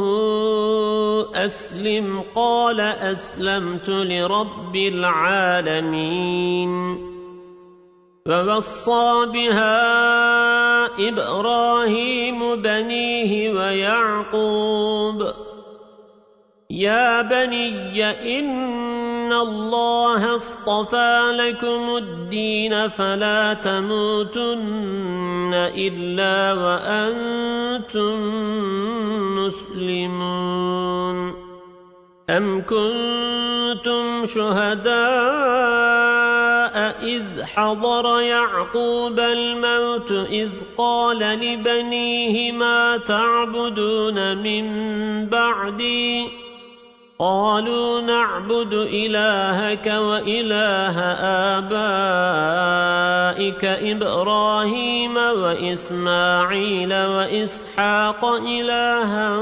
أسلم قال أسلمت لرب العالمين ووصى بها إبراهيم بنيه ويعقوب يا بني إن الله اصطفى لكم الدين فلا تموتن إلا وأنتم مسلمون أم كنتم شهداء إذ حضر يعقوب الموت إذ قال لبنيه ما تعبدون من بعدي قالوا نعبد إلهك وإله آبائك إبراهيم وإسماعيل وإسحاق إلها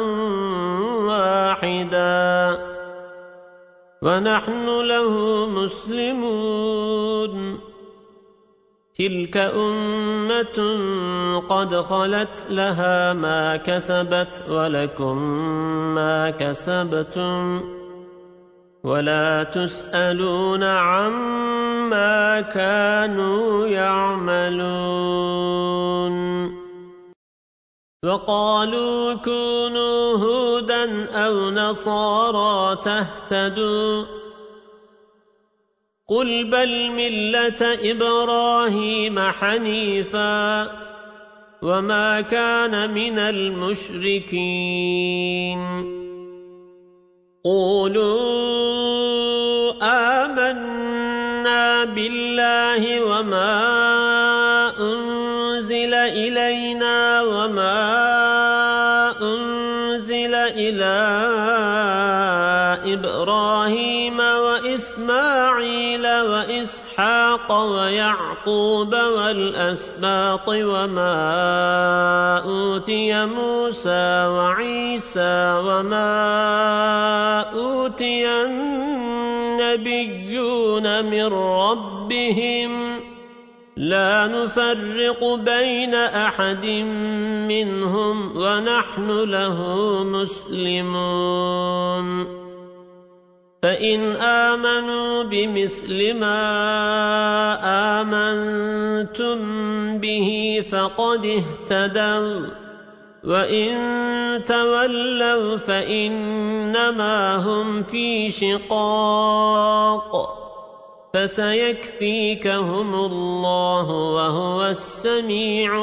واحدا ونحن له مسلمون تلك أمة قد خلت لها ما كسبت ولكم ما كسبتم ولا تسألون عما كانوا يعملون وقالوا كونوا هودا أو نصارى تهتدوا قل بل ملة إبراهيم حنيفا وما كان من المشركين قولوا آمنا بالله وما أنزل إلينا وما أنزل إلى إبراهيم وإسماعيل وإسحاق ويعقوب والأسباط وما أوتي موسى وعيسى وما أوتي النبيون من ربهم لا نفرق بين أحد منهم ونحن له مسلمون فإن آمنوا بمثل ما آمنتم به فقد اهتدوا وإن تولوا فإنما هم في شقاق فسيكفيكهم الله وهو السميع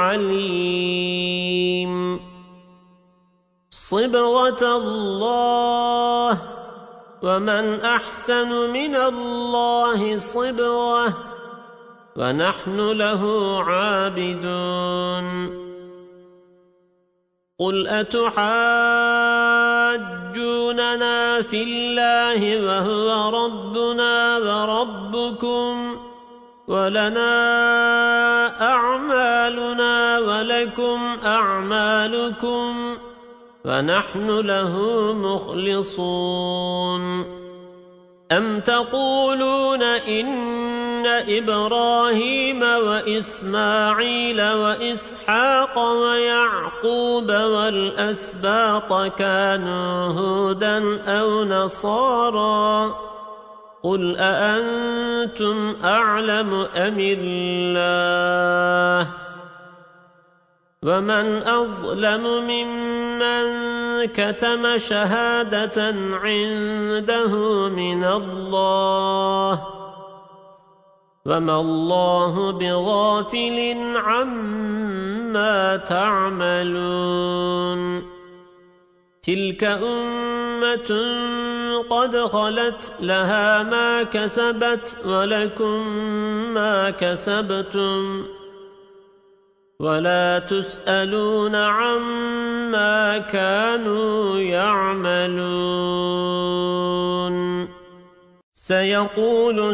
العليم صبغة الله ومن أحسن من الله صبغة ونحن له عابدون قل أتحاجوننا في الله وهو ربنا وربكم ولنا أعمالنا ولكم أعمالكم ونحن له مخلصون أم تقولون إن إبراهيم وإسماعيل وإسحاق ويعقوب والأسباط كانوا هودا أو نصارى قل أأنتم أعلم أم الله ومن أظلم ممن كتم شهادة عنده من الله وما الله بغافل عما تعملون تلك أمة قد خلت لها ما كسبت ولكم ما كسبتم ولا تسألون عما كانوا يعملون سيقول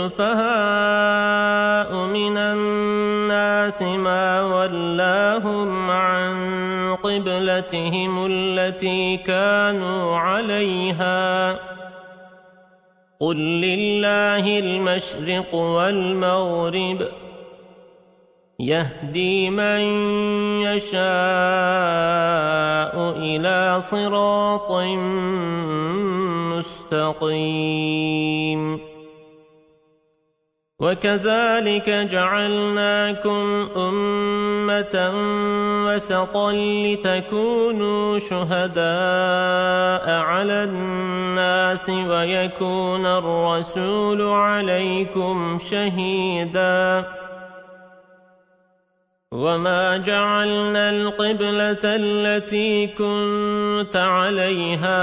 السفهاء من الناس ما ولاهم عن قبلتهم التي كانوا عليها قل لله المشرق والمغرب يهدي من يشاء إلى صراط مستقيم وكذلك جعلناكم أمة وسطا لتكونوا شهداء على الناس ويكون الرسول عليكم شهيدا وما جعلنا القبلة التي كنت عليها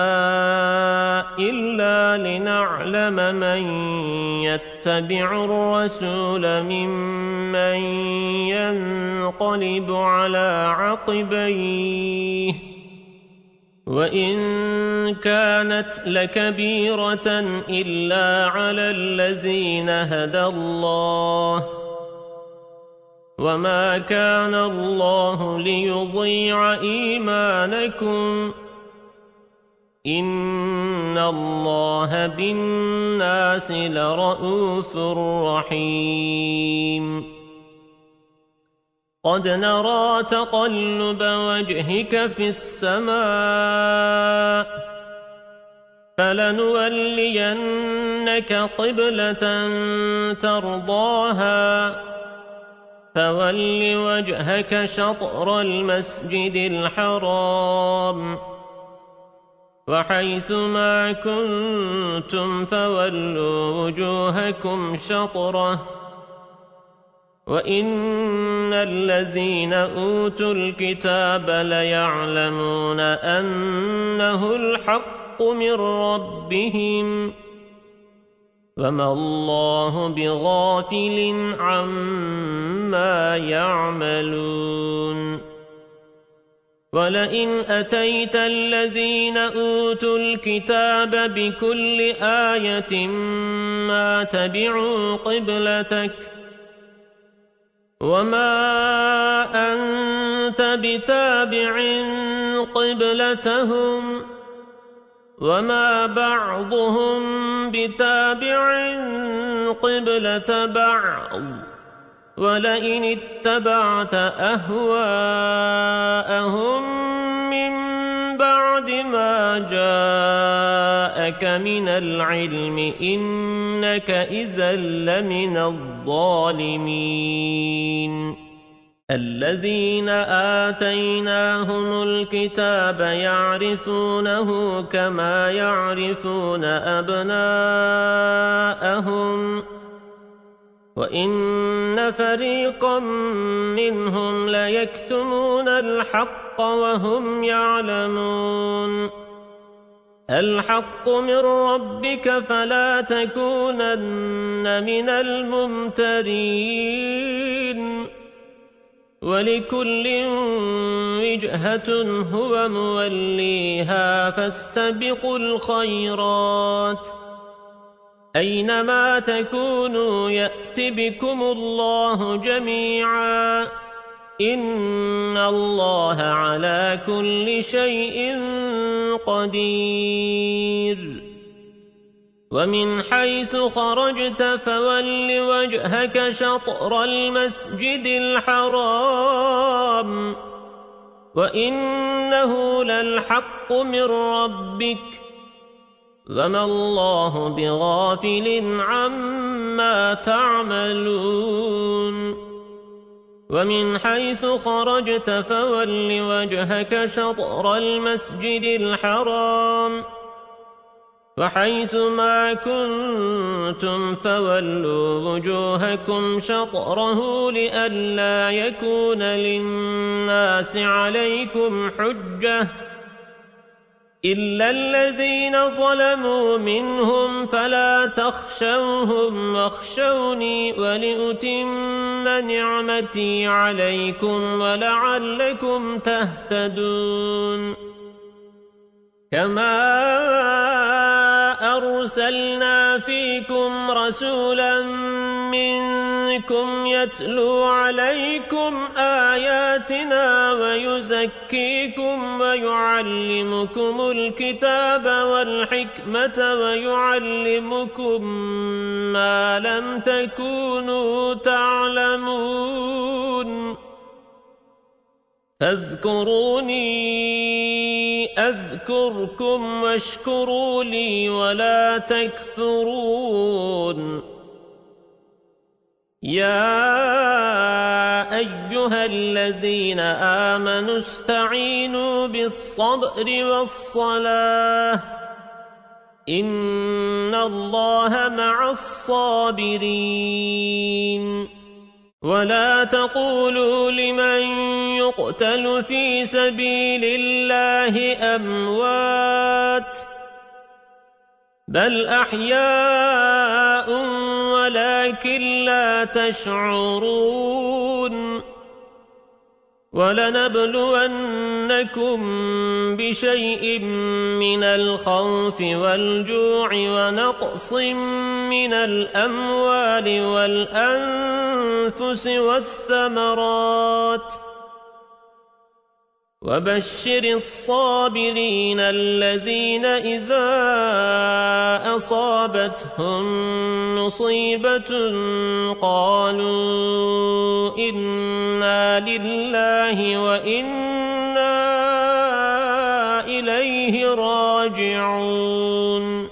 إلا لنعلم من يتبع الرسول ممن ينقلب على عقبيه وإن كانت لكبيرة إلا على الذين هدى الله وما كان الله ليضيع إيمانكم إن الله بالناس لرءوف رحيم قد نرى تقلب وجهك في السماء فلنولينك قبلة ترضاها فول وجهك شطر المسجد الحرام وحيث ما كنتم فولوا وجوهكم شطره وإن الذين أوتوا الكتاب ليعلمون أنه الحق من ربهم وما الله بغافل عما يعملون ولئن أتيت الذين أوتوا الكتاب بكل آية ما تبعوا قبلتك وما أنت بتابع قبلتهم وما بعضهم بتابع قبلة بعض ولئن اتبعت أهواءهم من بعد ما جاءك من العلم إنك إذا لمن الظالمين الذين آتيناهم الكتاب يعرفونه كما يعرفون أبناءهم وإن فريقا منهم ليكتمون الحق وهم يعلمون الحق من ربك فلا تكونن من الممترين ولكل وجهة هو موليها فاستبقوا الخيرات أينما تكونوا يأت بكم الله جميعا إن الله على كل شيء قدير ومن حيث خرجت فول وجهك شطر المسجد الحرام وإنه للحق من ربك وما الله بغافل عما تعملون ومن حيث خرجت فول وجهك شطر المسجد الحرام وحيث ما كنتم فولوا وجوهكم شطره لئلا يكون للناس عليكم حجة إلا الذين ظلموا منهم فلا تخشوهم واخشوني ولأتم نعمتي عليكم ولعلكم تهتدون كما أرسلنا فيكم رسولا منكم يتلو عليكم آياتنا ويزكيكم ويعلمكم الكتاب والحكمة ويعلمكم ما لم تكونوا تعلمون فاذكروني أذكركم واشكروا لي ولا تكفرون يا أيها الذين آمنوا استعينوا بالصبر والصلاة إن الله مع الصابرين ولا تقولوا لمن يقتل في سبيل الله أموات بل أحياء ولكن لا تشعرون ولنبلونكم بشيء من الخوف والجوع ونقص من الأموال والأنفس والثمرات وبشر الصابرين الذين إذا أصابتهم مصيبة قالوا إنا لله وإنا إليه راجعون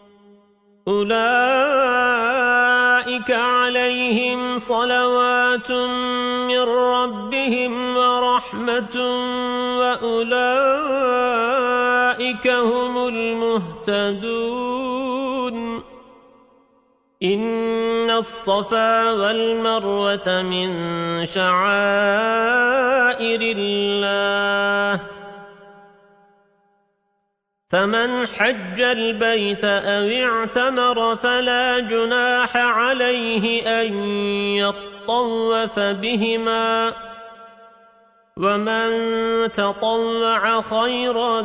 أولئك عليهم صلوات من ربهم ورحمة وأولئك هم المهتدون إن الصفا والمروة من شعائر الله فمن حج البيت أو اعتمر فلا جناح عليه أن يطوف بهما ومن تطوع خيرا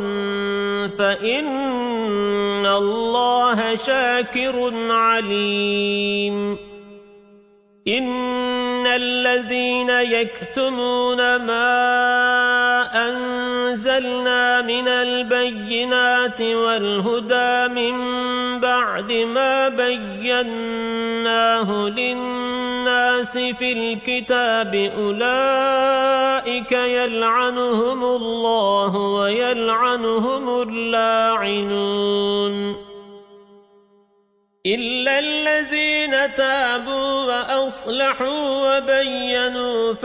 فإن الله شاكر عليم إن الذين يكتمون ما أنزلنا من البينات والهدى من بعد ما بيناه للناس في الكتاب أولئك يلعنهم الله ويلعنهم اللاعنون إلا الذين تابوا وأصلحوا وبينوا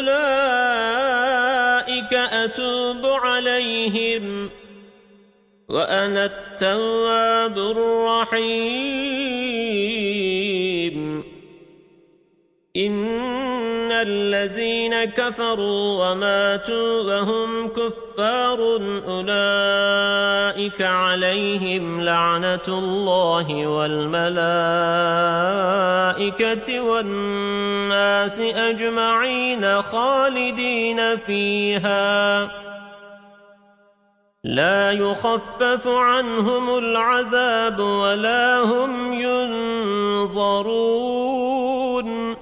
فأولئك أتوب عليهم وأنا التواب الرحيم إن الذين كفروا وماتوا وهم كفار أولئك عليهم لعنة الله والملائكة والناس أجمعين خالدين فيها لا يخفف عنهم العذاب ولا هم ينظرون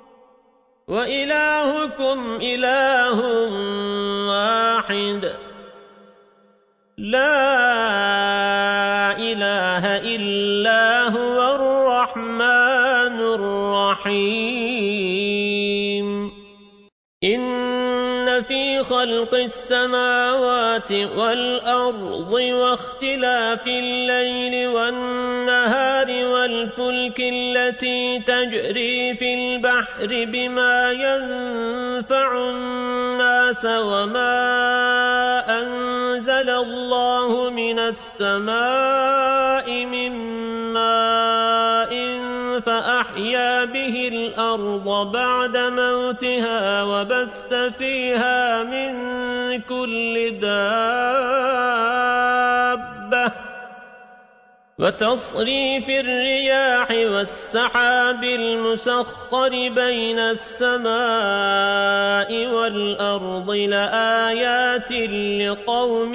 وإلهكم إله واحد لا إله إلا هو الرحمن الرحيم إن في خلق السماوات والأرض واختلاف الليل والنهار والفلك التي تجري في البحر بما ينفع الناس وما أنزل الله من السماء من ماء فأحيا به الأرض بعد موتها وبث فيها من كل دابة وتصريف الرياح والسحاب المسخر بين السماء والأرض لآيات لقوم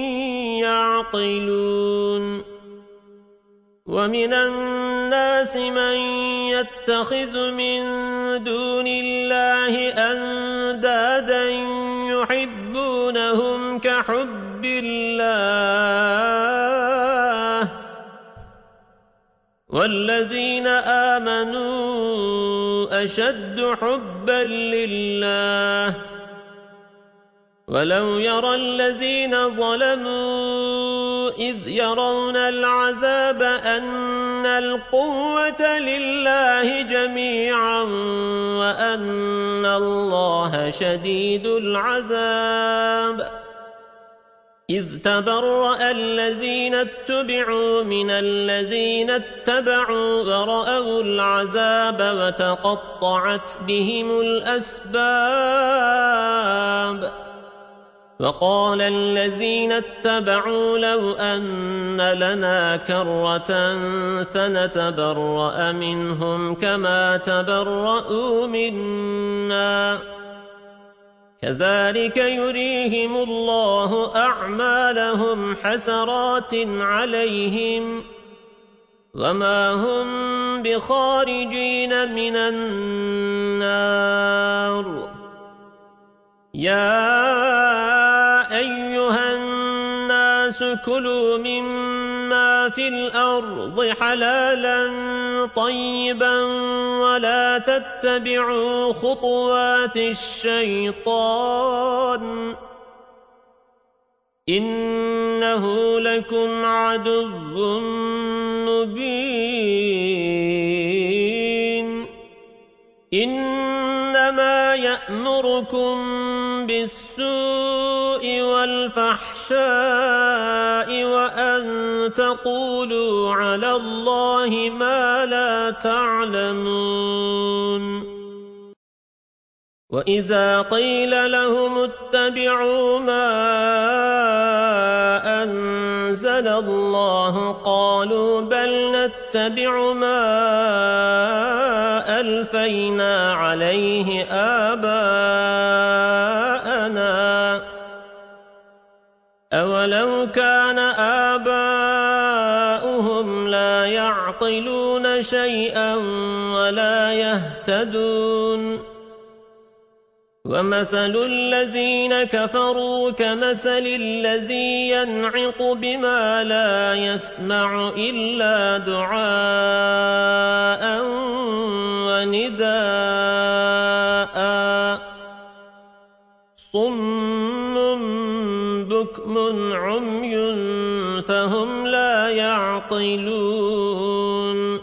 يعقلون ومن الناس من يتخذ من دون الله أندادا يحبونهم كحب الله والذين آمنوا أشد حبا لله ولو يرى الذين ظلموا إذ يرون العذاب أن القوة لله جميعا وأن الله شديد العذاب إذ تبرأ الذين اتبعوا من الذين اتبعوا ورأوا العذاب وتقطعت بهم الأسباب وقال الذين اتبعوا لو أن لنا كرة فنتبرأ منهم كما تبرأوا منا كذلك يريهم الله أعمالهم حسرات عليهم وما هم بخارجين من النار يا أيها الناس كلوا مما في الأرض حلالا طيبا ولا تتبعوا خطوات الشيطان إنه لكم عدو مبين إنما يأمركم بالسوء والفحشاء وأن تقولوا على الله ما لا تعلمون وإذا قيل لهم اتبعوا ما أنزل الله قالوا بل نتبع ما ألفينا عليه آباءنا أولو كان آباؤهم لا يعقلون شيئا ولا يهتدون ومثل الذين كفروا كمثل الذي ينعق بما لا يسمع إلا دعاء ونداء صم بكم عمي فهم لا يعقلون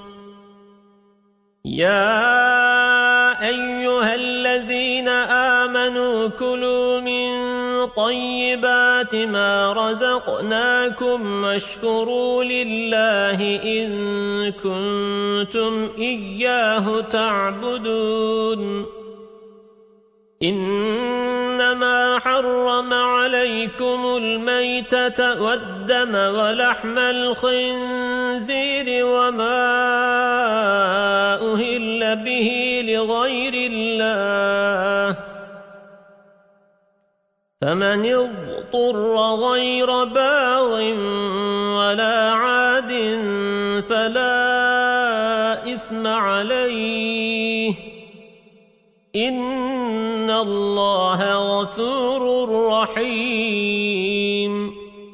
يا أيها الذين آمنوا كلوا من طيبات ما رزقناكم واشكروا لله إن كنتم إياه تعبدون إنما حرم عليكم الميتة والدم ولحم الخنزير وما أهل به لغير الله فمن اضطر غير باغ ولا عاد فلا إثم عليه إن الله غفور رحيم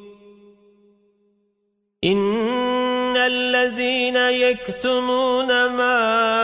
إن الذين يكتمون ما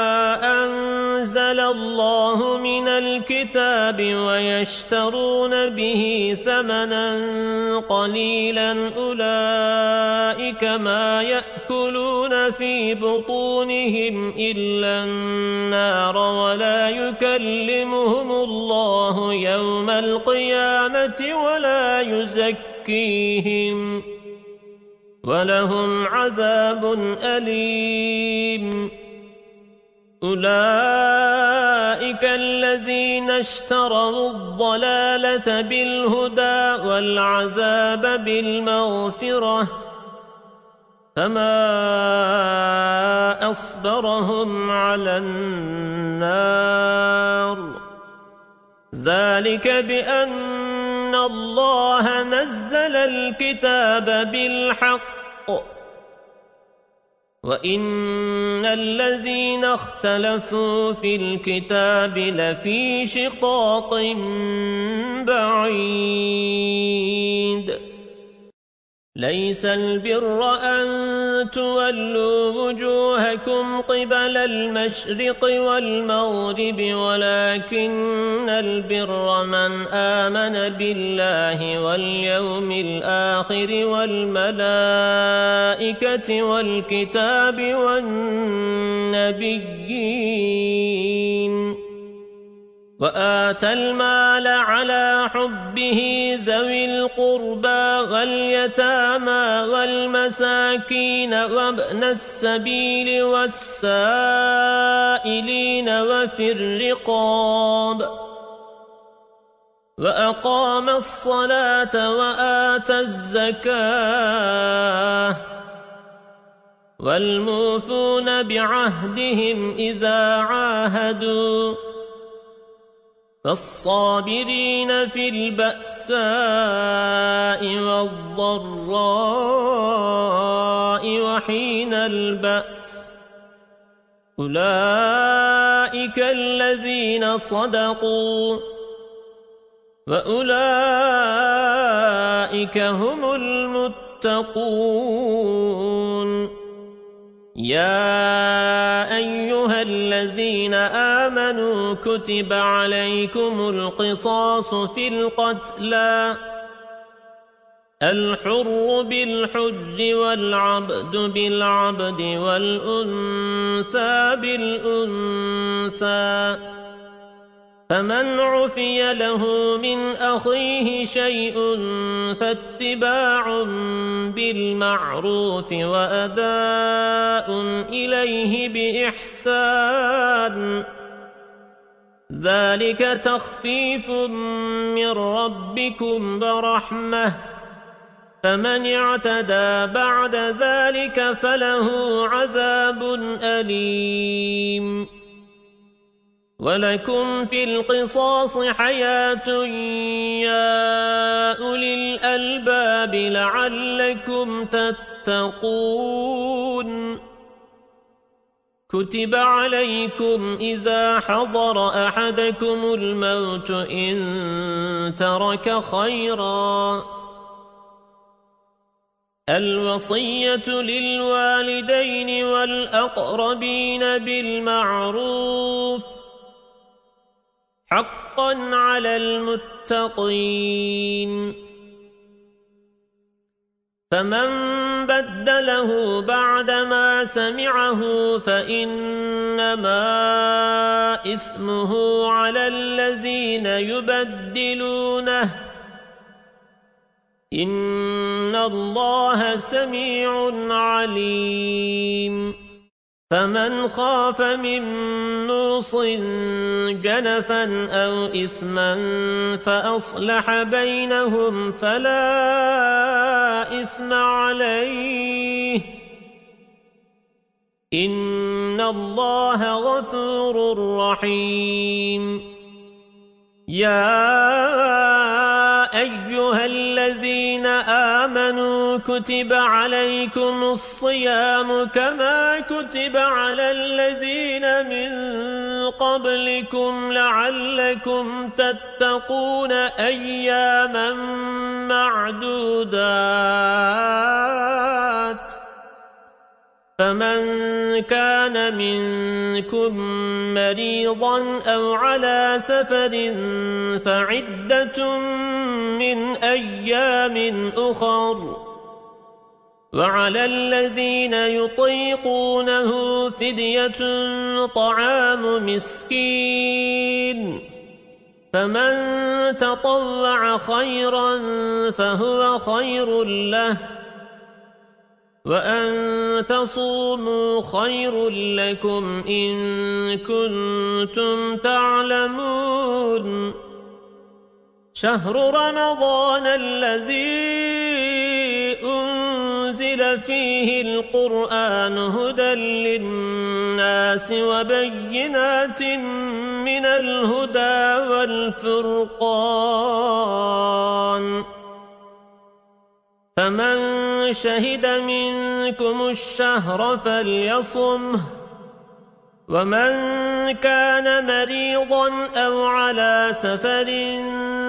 أنزل الله من الكتاب ويشترون به ثمنا قليلا أولئك ما يأكلون في بطونهم إلا النار ولا يكلمهم الله يوم القيامة ولا يزكيهم ولهم عذاب أليم أولئك الذين اشتروا الضلالة بالهدى والعذاب بالمغفرة فما أصبرهم على النار ذلك بأن الله نزل الكتاب بالحق وإن الذين اختلفوا في الكتاب لفي شقاق بعيد ليس البر أن تولوا وجوهكم قبل المشرق والمغرب ولكن البر من آمن بالله واليوم الآخر والملائكة والكتاب والنبيين وآتى المال على حبه ذوي القربى واليتامى والمساكين وابن السبيل والسائلين وفي الرقاب وأقام الصلاة وآتى الزكاة والموفون بعهدهم إذا عاهدوا فالصابرين في البأساء والضراء وحين البأس أولئك الذين صدقوا وأولئك هم المتقون يا أيها الذين آمنوا كتب عليكم القصاص في القتلى الحر بالحر والعبد بالعبد والأنثى بالأنثى فمن عفي له من أخيه شيء فاتباع بالمعروف وأداء إليه بإحسان ذلك تخفيف من ربكم ورحمة فمن اعتدى بعد ذلك فله عذاب أليم ولكم في القصاص حياة يا أولي الألباب لعلكم تتقون كتب عليكم إذا حضر أحدكم الموت إن ترك خيرا الوصية للوالدين والأقربين بالمعروف حقا على المتقين فمن بدله بعدما سمعه فإنما إثمه على الذين يبدلونه إن الله سميع عليم فمن خاف من موص جنفا أو إثما فأصلح بينهم فلا إثم عليه إن الله غفور رحيم يا أيها الذين آمنوا كتب عليكم الصيام كما كتب على الذين من قبلكم لعلكم تتقون أياما معدودات فمن كان منكم مريضا أو على سفر فعدة من أيام أخر وعلى الذين يطيقونه فدية طعام مسكين فمن تطوع خيرا فهو خير له وأن تصوموا خير لكم إن كنتم تعلمون شهر رمضان الذي أنزل فيه القرآن هدى للناس وبينات من الهدى والفرقان فمن شهد منكم الشهر فليصمه ومن كان مريضا أو على سفر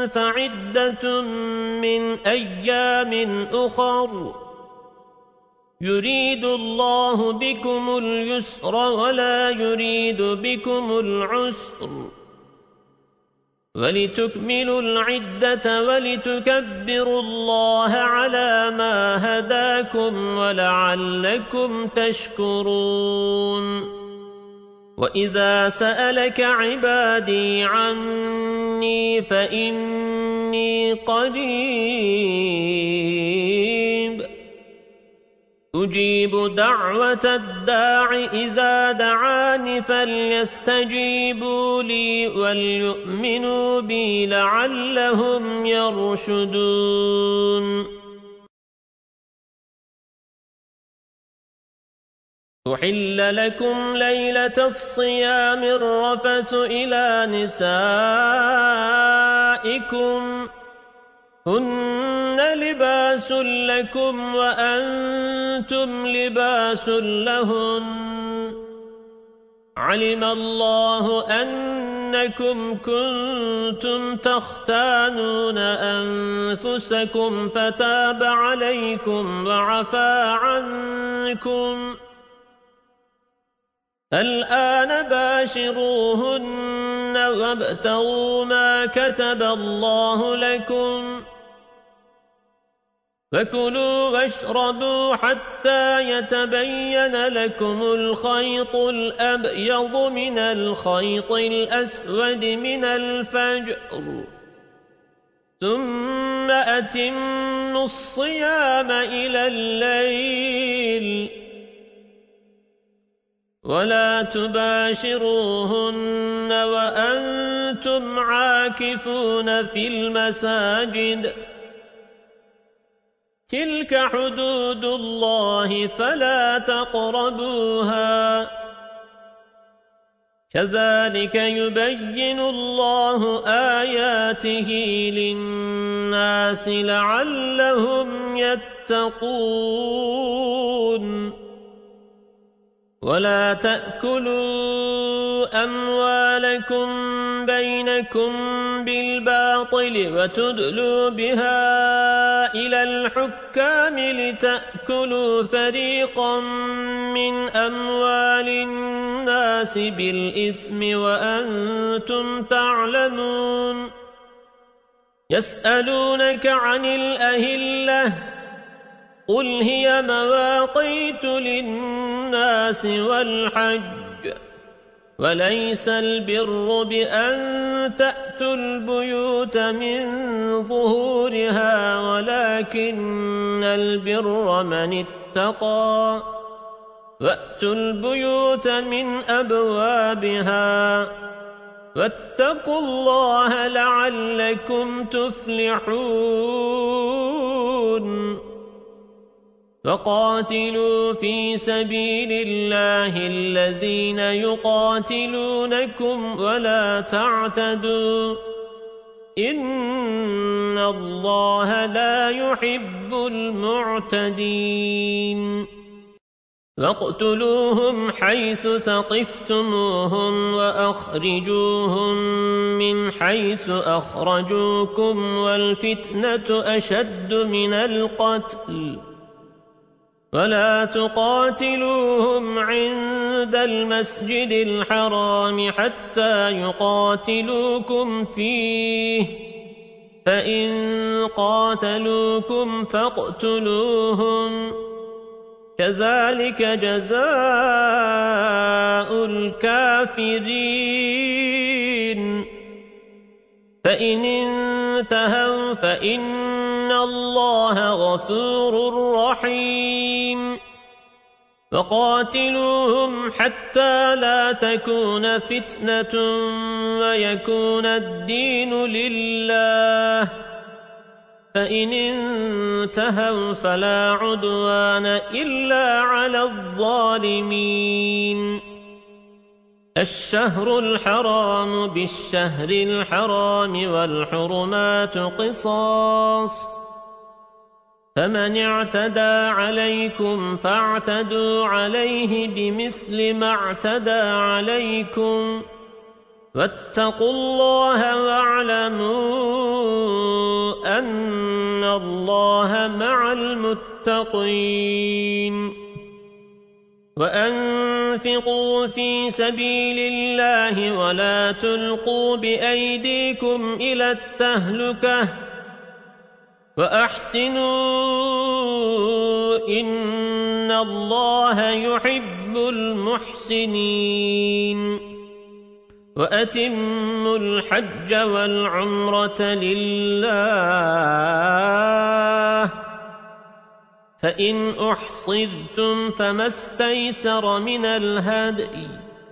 فعدة من أيام أخر يريد الله بكم اليسر ولا يريد بكم العسر ولتكملوا العدة ولتكبروا الله على ما هداكم ولعلكم تشكرون وإذا سألك عبادي عني فإني قريب أجيب دعوة الداع إذا دعاني فليستجيبوا لي وليؤمنوا بي لعلهم يرشدون أحل لكم ليلة الصيام الرفث إلى نسائكم هن لباس لكم وأنتم لباس لهن علم الله أنكم كنتم تختانون أنفسكم فتاب عليكم وعفى عنكم الآن باشروهن وابتغوا ما كتب الله لكم فكلوا واشربوا حتى يتبين لكم الخيط الأبيض من الخيط الأسود من الفجر ثم أتموا الصيام إلى الليل ولا تباشروهن وأنتم عاكفون في المساجد تلك حدود الله فلا تقربوها كذلك يبين الله آياته للناس لعلهم يتقون ولا تأكلوا أموالكم بينكم بالباطل وتدلوا بها إلى الحكام لتأكلوا فريقا من أموال الناس بالإثم وأنتم تعلمون يسألونك عن الأهلة قل هي مواقيت للناس والحج وليس البر بأن تأتوا البيوت من ظهورها ولكن البر من اتقى وأتوا البيوت من أبوابها واتقوا الله لعلكم تفلحون فقاتلوا في سبيل الله الذين يقاتلونكم ولا تعتدوا إن الله لا يحب المعتدين واقتلوهم حيث ثقفتموهم وأخرجوهم من حيث أخرجوكم والفتنة أشد من القتل ولا تقاتلوهم عند المسجد الحرام حتى يقاتلوكم فيه فإن قاتلوكم فاقتلوهم كذلك جزاء الكافرين فإن انتهوا فإن الله غفور رحيم وقاتلوهم حتى لا تكون فتنة ويكون الدين لله فإن انتهوا فلا عدوان إلا على الظالمين الشهر الحرام بالشهر الحرام والحرمات قصاص فمن اعتدى عليكم فاعتدوا عليه بمثل ما اعتدى عليكم واتقوا الله واعلموا أن الله مع المتقين المتقين وأنفقوا في سبيل الله ولا تلقوا بأيديكم إلى التهلكة وأحسنوا إن الله يحب المحسنين وأتموا الحج والعمرة لله فإن أحصرتم فما استيسر من الهدي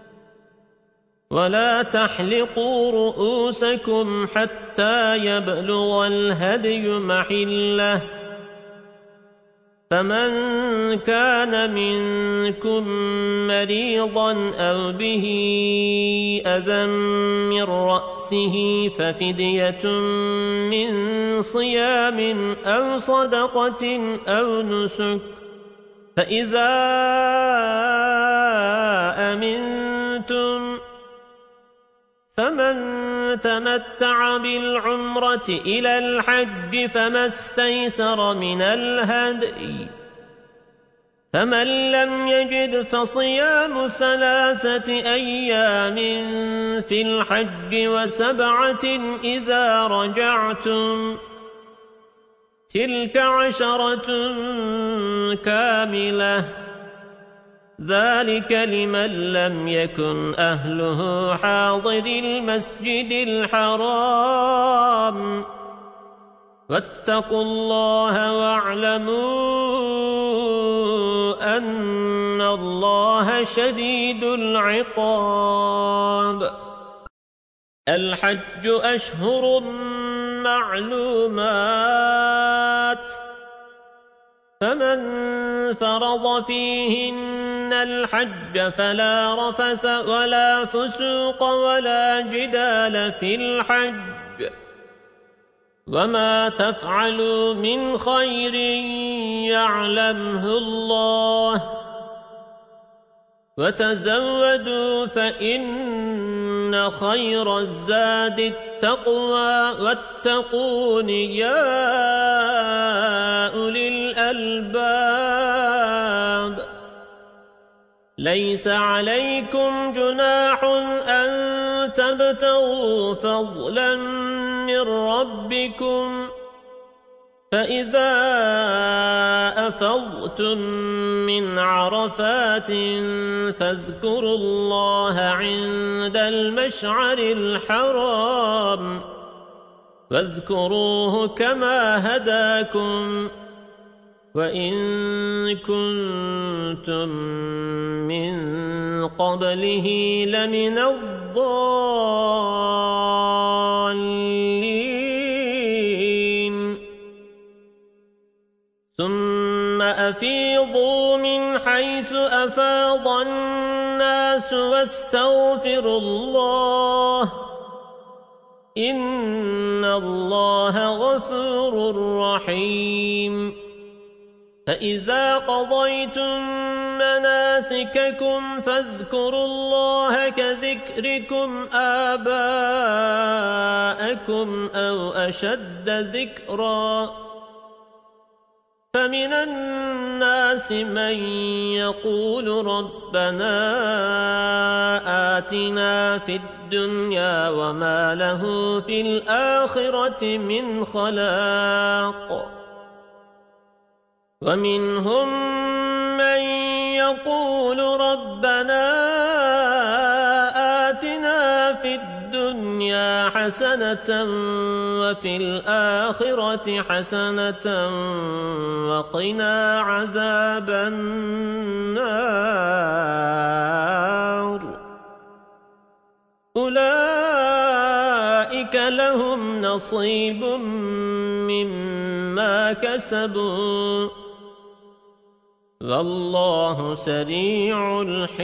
ولا تحلقوا رؤوسكم حتى يبلغ الهدي محله فمن كان منكم مريضا أو به أذى من رأسه ففدية من صيام أو صدقة أو نسك فإذا أمنتم فمن تمتع بالعمرة إلى الحج فما استيسر من الهدي فمن لم يجد فصيام 3 أيام في الحج و7 إذا رجعتم تلك 10 كاملة ذلك لمن لم يكن أهله حاضر المسجد الحرام واتقوا الله واعلموا أن الله شديد العقاب الحج أشهر معلومات فمن فرض فيهن الحج فلا رفث ولا فسوق ولا جدال في الحج وما تفعلوا من خير يعلمه الله وتزودوا فإن خير الزاد التقوى واتقون يا أولي الألباب ليس عليكم جناح أن تبتغوا فضلا من ربكم فإذا أفضتم من عرفات فاذكروا الله عند المشعر الحرام واذكروه كما هداكم وإن كنتم من قبله لمن الضالين ثم أفيضوا من حيث أفاض الناس واستغفروا الله إن الله غفور رحيم فإذا قضيتم مناسككم فاذكروا الله كذكركم آباءكم أو أشد ذكرًا فمن الناس من يقول ربنا آتنا في الدنيا وما له في الآخرة من خلاق ومنهم من يقول ربنا آتنا في الدنيا حسنة وفي الآخرة حسنة وقنا عذاب النار أولئك لهم نصيب مما كسبوا والله سريع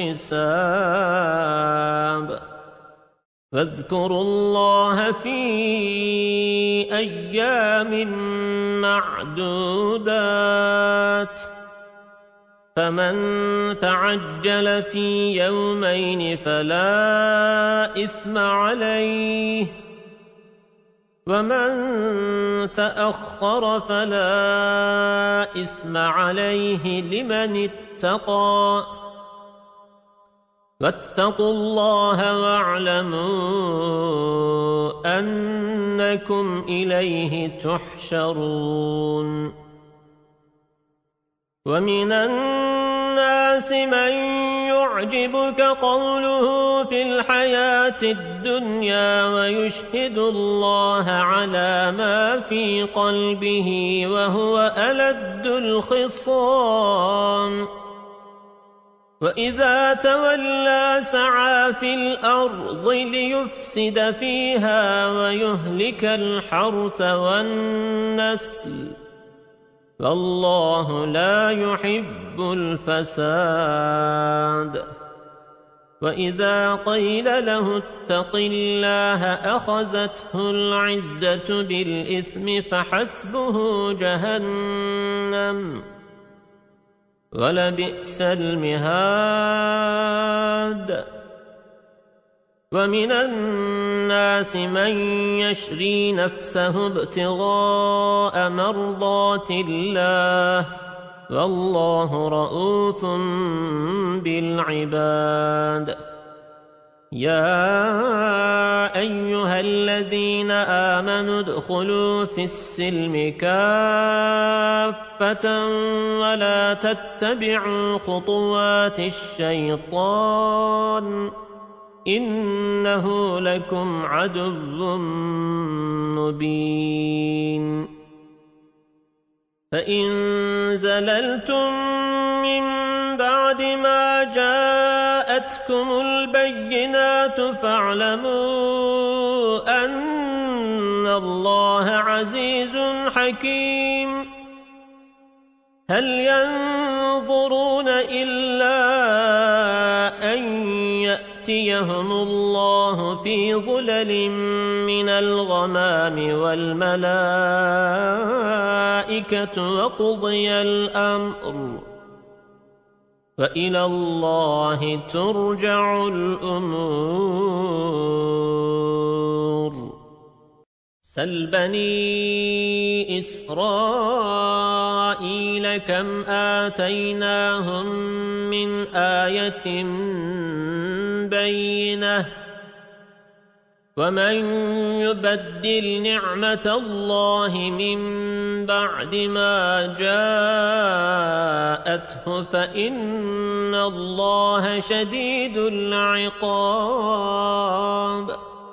الحساب فاذكروا الله في أيام معدودات فمن تعجل في يومين فلا إثم عليه ومن تأخر فلا إثم عليه لمن اتقى واتقوا الله واعلموا أنكم إليه تحشرون ومن الناس من يعجبك قوله في الحياة الدنيا ويشهد الله على ما في قلبه وهو ألد الخصام وإذا تولى سعى في الأرض ليفسد فيها ويهلك الحرث والنسل والله لا يحب الفساد وإذا قيل له اتق الله أخذته العزة بالإثم فحسبه جهنم ولبئس المهاد ومن الناس من يشري نفسه ابتغاء مرضات الله والله رؤوف بالعباد يا أيها الذين آمنوا ادخلوا في السلم كافة ولا تتبعوا خطوات الشيطان إنه لكم عدو مبين فإن زللتم من بعد ما جاءتكم البينات فاعلموا أن الله عزيز حكيم هل ينظرون إلا أن يأتيهم الله في ظلل من الغمام والملائكة وقضي الأمر وإلى الله ترجع الأمور سل بني إسرائيل كم آتيناهم من آية بينة ومن يبدل نعمة الله من بعد ما جاءته فإن الله شديد العقاب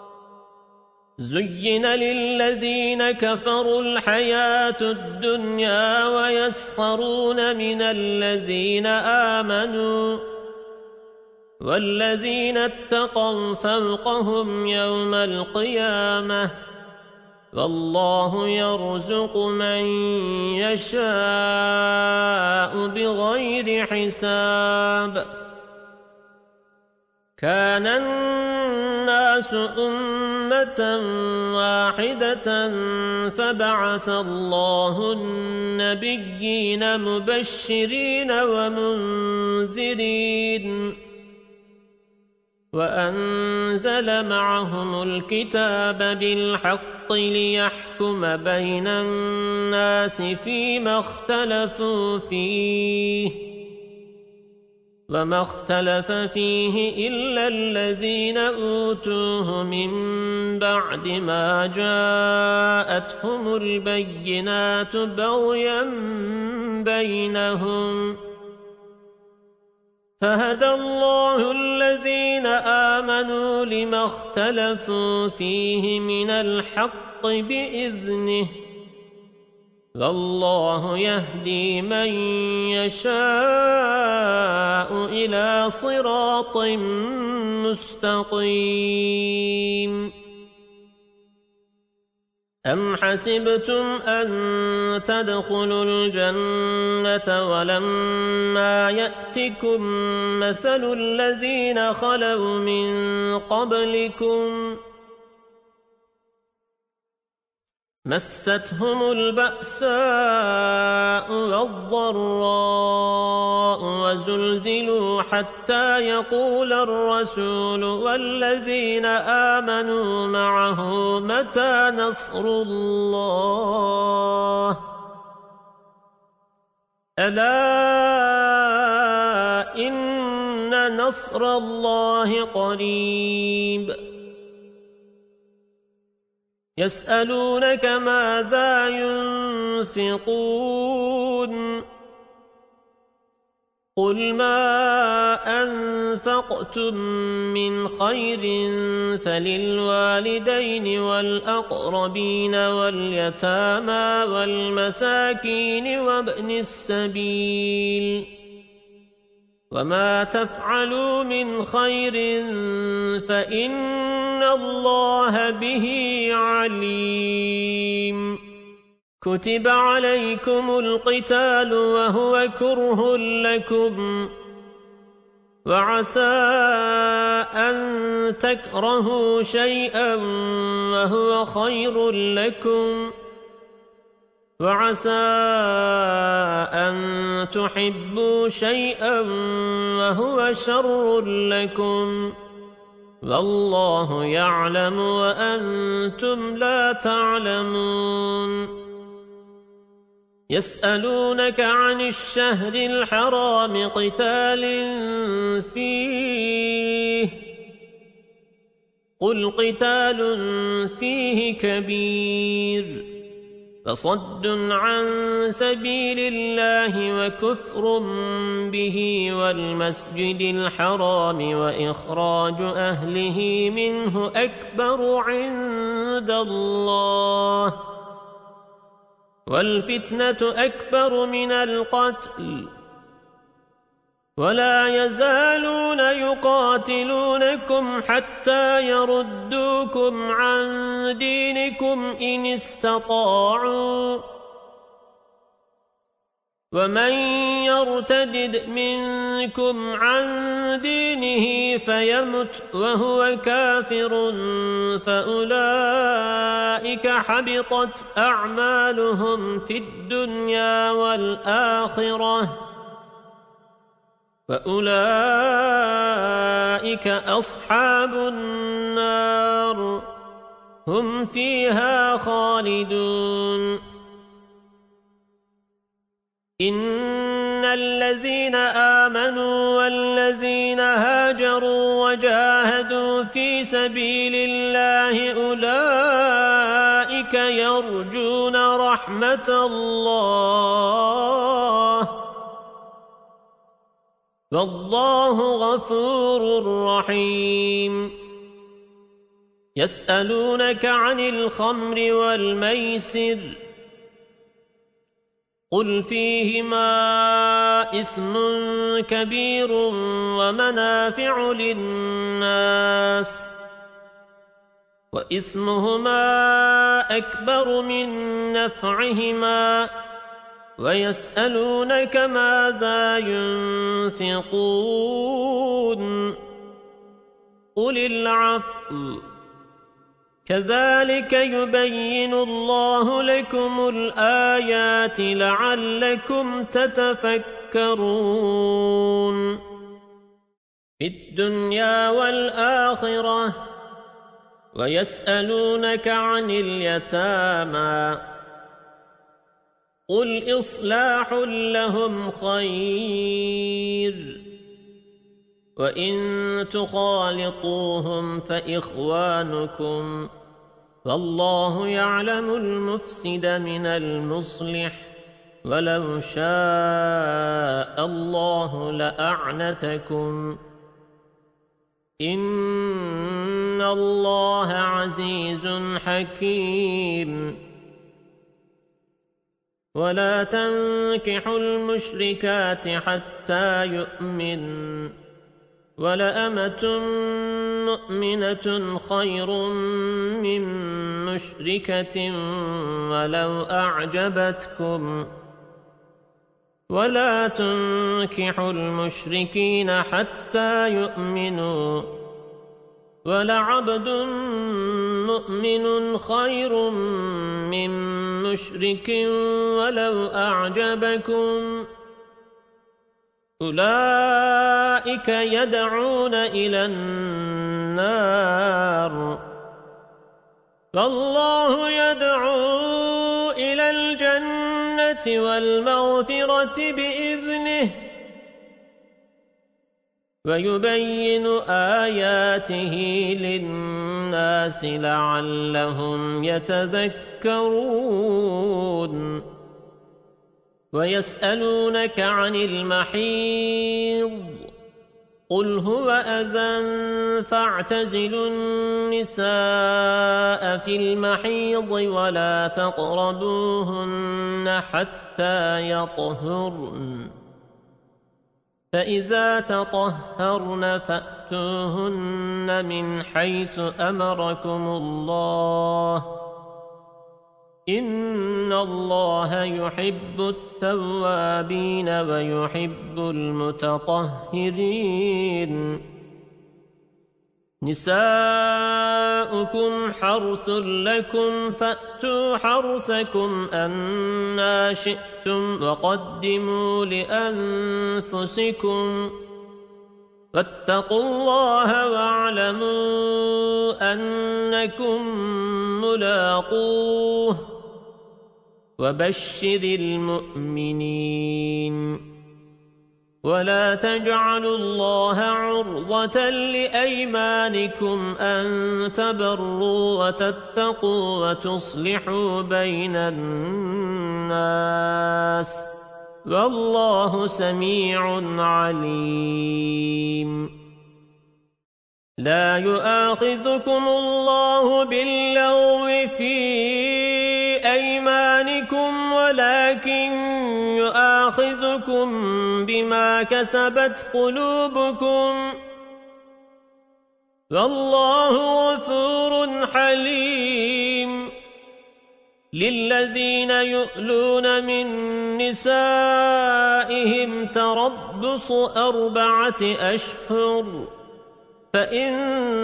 زين للذين كفروا الحياة الدنيا ويسخرون من الذين آمنوا والذين اتقوا فوقهم يوم القيامة والله يرزق من يشاء بغير حساب كان الناس أمة واحدة فبعث الله النبيين مبشرين ومنذرين وأنزل معهم الكتاب بالحق ليحكم بين الناس فيما اختلفوا فيه وما اختلف فيه إلا الذين أوتوه من بعد ما جاءتهم البينات بغيا بينهم فهدى الله الذين آمنوا لما اختلفوا فيه من الحق بإذنه والله يهدي من يشاء إلى صراط مستقيم أم حسبتم أن تدخلوا الجنة ولما يأتكم مثل الذين خلوا من قبلكم مستهم البأساء والضراء وزلزلوا حتى يقول الرسول والذين آمنوا معه متى نصر الله ألا إن نصر الله قريب يسألونك ماذا ينفقون قل ما أنفقتم من خير فللوالدين والأقربين واليتامى والمساكين وابن السبيل وما تفعلوا من خير فإن الله به عليم كتب عليكم القتال وهو كره لكم وعسى أن تكرهوا شيئا وهو خير لكم وعسى أن تحبوا شيئا وهو شر لكم والله يعلم وأنتم لا تعلمون يسألونك عن الشهر الحرام قتال فيه قل قتال فيه كبير فصد عن سبيل الله وكفر به والمسجد الحرام وإخراج أهله منه أكبر عند الله والفتنة أكبر من القتل ولا يزالون يقاتلونكم حتى يردوكم عن دينكم إن استطاعوا ومن يرتدد منكم عن دينه فيمت وهو كافر فأولئك حبطت أعمالهم في الدنيا والآخرة فأولئك أصحاب النار هم فيها خالدون إن الذين آمنوا والذين هاجروا وجاهدوا في سبيل الله أولئك يرجون رحمة الله والله غفور رحيم يسألونك عن الخمر والميسر قل فيهما إثم كبير ومنافع للناس وإثمهما أكبر من نفعهما ويسألونك ماذا ينفقون قل العفو كذلك يبين الله لكم الآيات لعلكم تتفكرون في الدنيا والآخرة ويسألونك عن اليتامى قل إصلاح لهم خير وإن تخالطوهم فإخوانكم والله يعلم المفسد من المصلح ولو شاء الله لأعنتكم إن الله عزيز حكيم ولا تنكحوا المشركات حتى يؤمنوا ولأمة مؤمنة خير من مشركة ولو أعجبتكم ولا تنكحوا المشركين حتى يؤمنوا ولعبد مؤمن خير من مشرك ولو أعجبكم أولئك يدعون إلى النار فالله يدعو إلى الجنة والمغفرة بإذنه ويبين آياته للناس لعلهم يتذكرون ويسألونك عن المحيض قل هو أذى فاعتزلوا النساء في المحيض ولا تقربوهن حتى يطهرن فإذا تطهرن فأتوهن من حيث أمركم الله إن الله يحب التوابين ويحب المتطهرين نساؤكم حرث لكم فأتوا حرثكم أنى شئتم وقدموا لأنفسكم واتقوا الله واعلموا أنكم ملاقوه وبشر المؤمنين ولا تجعلوا الله عرضة لأيمانكم أن تبروا وتتقوا وتصلحوا بين الناس والله سميع عليم لا يؤاخذكم الله باللغو في أيمانكم ولكن يؤاخذكم بما كسبت قلوبكم والله غفور حليم للذين يؤلون من نسائهم تربص 4 أشهر فإن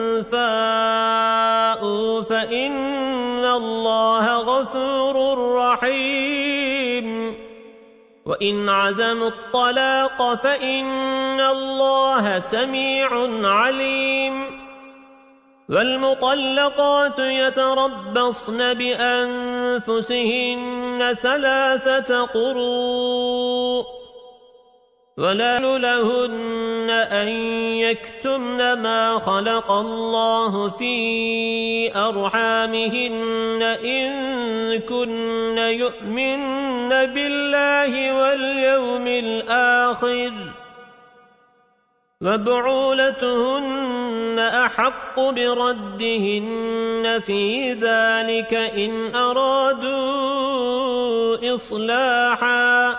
فاءوا فإن الله غفور رحيم وإن عزموا الطلاق فإن الله سميع عليم والمطلقات يتربصن بأنفسهن 3 قروء ولا لهن أن يكتمن ما خلق الله في أرحامهن إن كن يؤمن بالله واليوم الآخر وبعولتهن أحق بردهن في ذلك إن أرادوا إصلاحا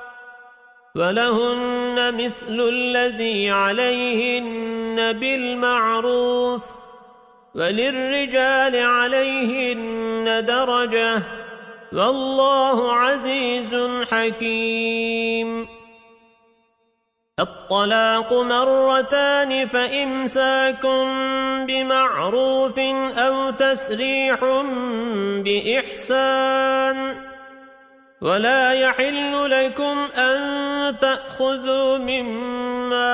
ولهن مثل الذي عليهن بالمعروف وللرجال عليهن درجة والله عزيز حكيم الطلاق 2 مرتان فإمساك بمعروف أو تسريح بإحسان ولا يحل لكم أن تأخذوا مما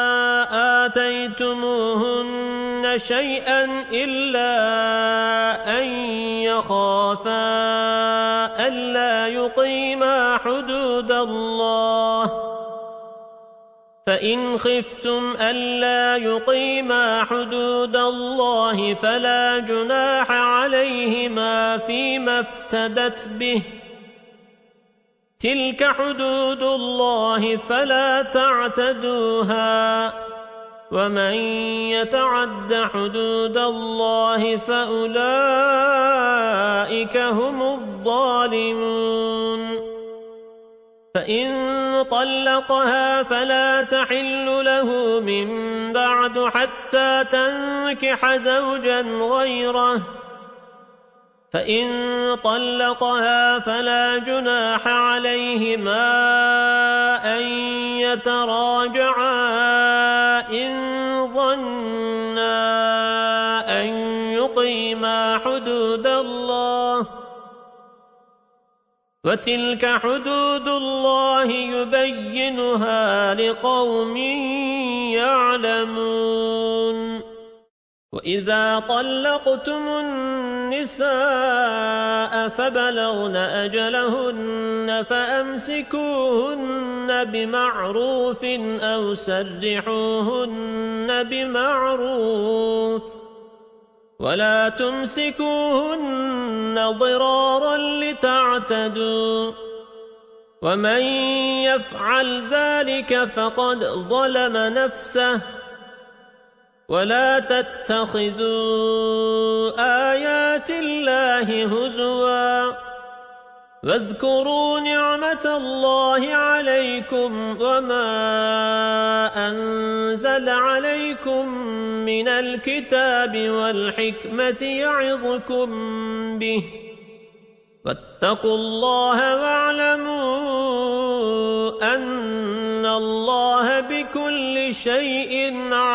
آتيتموهن شيئا إلا أن يخافا ألا يقيما حدود الله فإن خفتم ألا يقيما حدود الله فلا جناح عليهما فيما افتدت به تلك حدود الله فلا تعتدوها ومن يتعد حدود الله فأولئك هم الظالمون فإن طلقها فلا تحل له من بعد حتى تنكح زوجا غيره فإن طلقها فلا جناح عليهما أن يتراجعا إن ظنا أن ليقيما حدود الله وتلك حدود الله يبينها لقوم يعلمون وإذا طلقتم النساء فبلغن أجلهن فأمسكوهن بمعروف أو سرحوهن بمعروف ولا تمسكوهن ضرارا لتعتدوا ومن يفعل ذلك فقد ظلم نفسه ولا تتخذوا آيات الله هزوا واذكروا نعمة الله عليكم وما أنزل عليكم من الكتاب والحكمة يعظكم به واتقوا الله واعلموا أن الله بكل شيء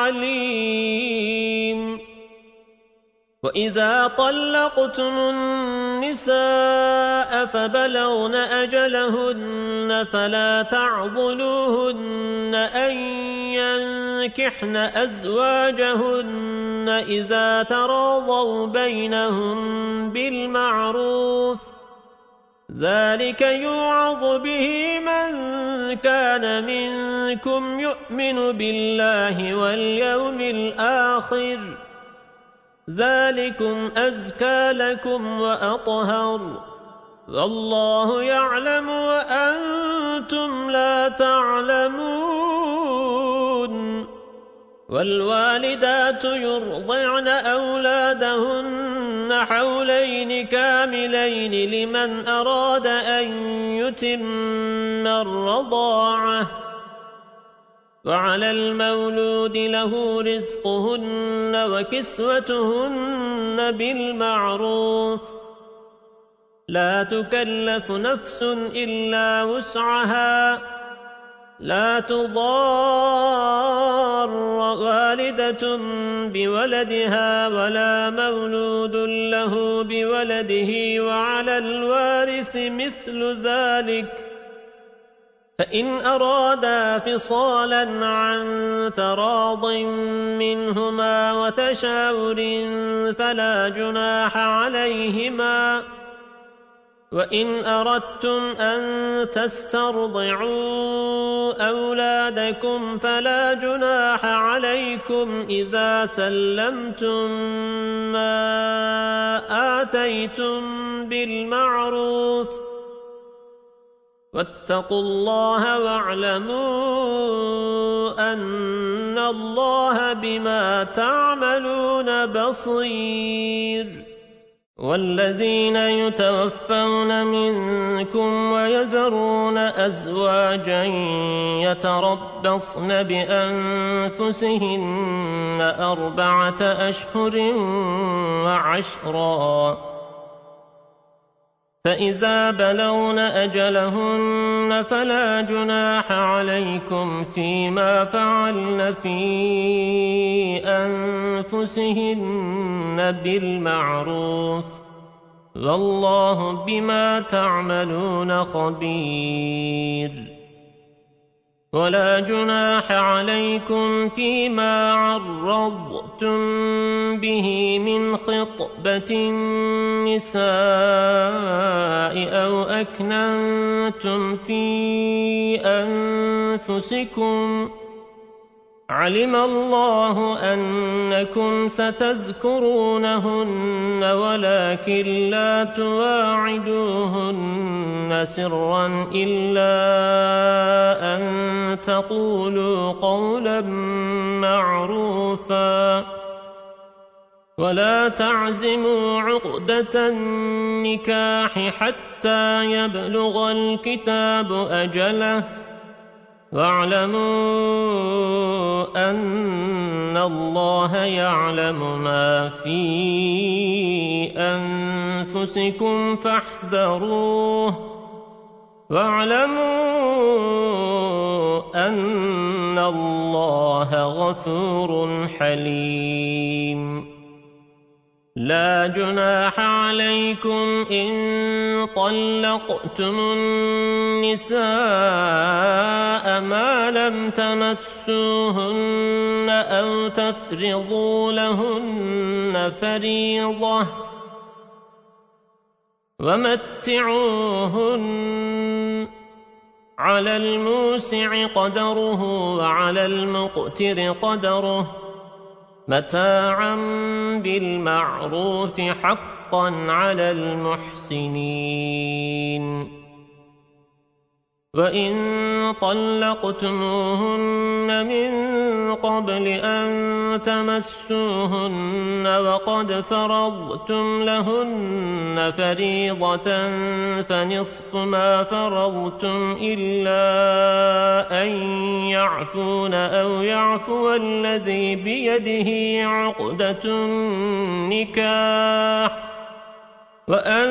عليم وإذا طلقتم النساء فبلغن أجلهن فلا تعضلوهن أن ينكحن أزواجهن إذا تراضوا بينهم بالمعروف ذلك يوعظ به من كان منكم يؤمن بالله واليوم الآخر ذلكم أزكى لكم وأطهر والله يعلم وأنتم لا تعلمون والوالدات يرضعن أولادهن حولين كاملين لمن أراد أن يتم الرضاعة وعلى المولود له رزقهن وكسوتهن بالمعروف لا تكلف نفس إلا وسعها لا تضار والدة بولدها ولا مولود له بولده وعلى الوارث مثل ذلك فإن أرادا فصالا عن تراض منهما وتشاور فلا جناح عليهما وإن أردتم أن تسترضعوا أولادكم فلا جناح عليكم إذا سلمتم ما آتيتم بالمعروف واتقوا الله واعلموا أن الله بما تعملون بصير والذين يتوفون منكم ويذرون أزواجا يتربصن بأنفسهن 4 أشهر وعشرا فإذا بلغن أجلهن فلا جناح عليكم فيما فعلن في أنفسهن بالمعروف والله بما تعملون خبير ولا جناح عليكم فيما عرضتم به من خطبة النساء أو أكننتم في أنفسكم علم الله أنكم ستذكرونهن ولكن لا تواعدوهن سرا إلا أن تقولوا قولا معروفا ولا تعزموا عقدة النكاح حتى يبلغ الكتاب أجله واعلموا أن الله يعلم ما في أنفسكم فاحذروه واعلموا أن الله غفور حليم لا جناح عليكم إن طلقتم النساء ما لم تمسوهن أو تفرضوا لهن فريضة ومتعوهن على الموسع قدره وعلى المقتر قدره متاعا بالمعروف حقا على المحسنين وإن طلقتموهن من قبل أن تمسوهن وقد فرضتم لهن فريضة فنصف ما فرضتم إلا أن يعفون أو يعفو الذي بيده عقدة النكاح وأن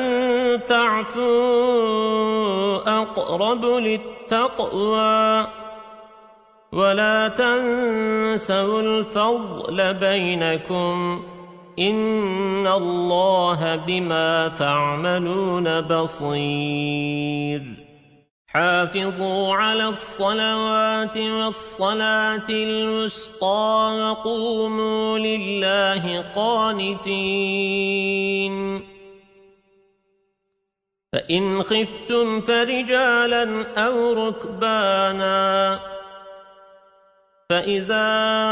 تعفوا أقرب للتقوى ولا تنسوا الفضل بينكم إن الله بما تعملون بصير حافظوا على الصلوات والصلاة الوسطى وقوموا لله قانتين فإن خفتم فرجالا أو ركبانا فإذا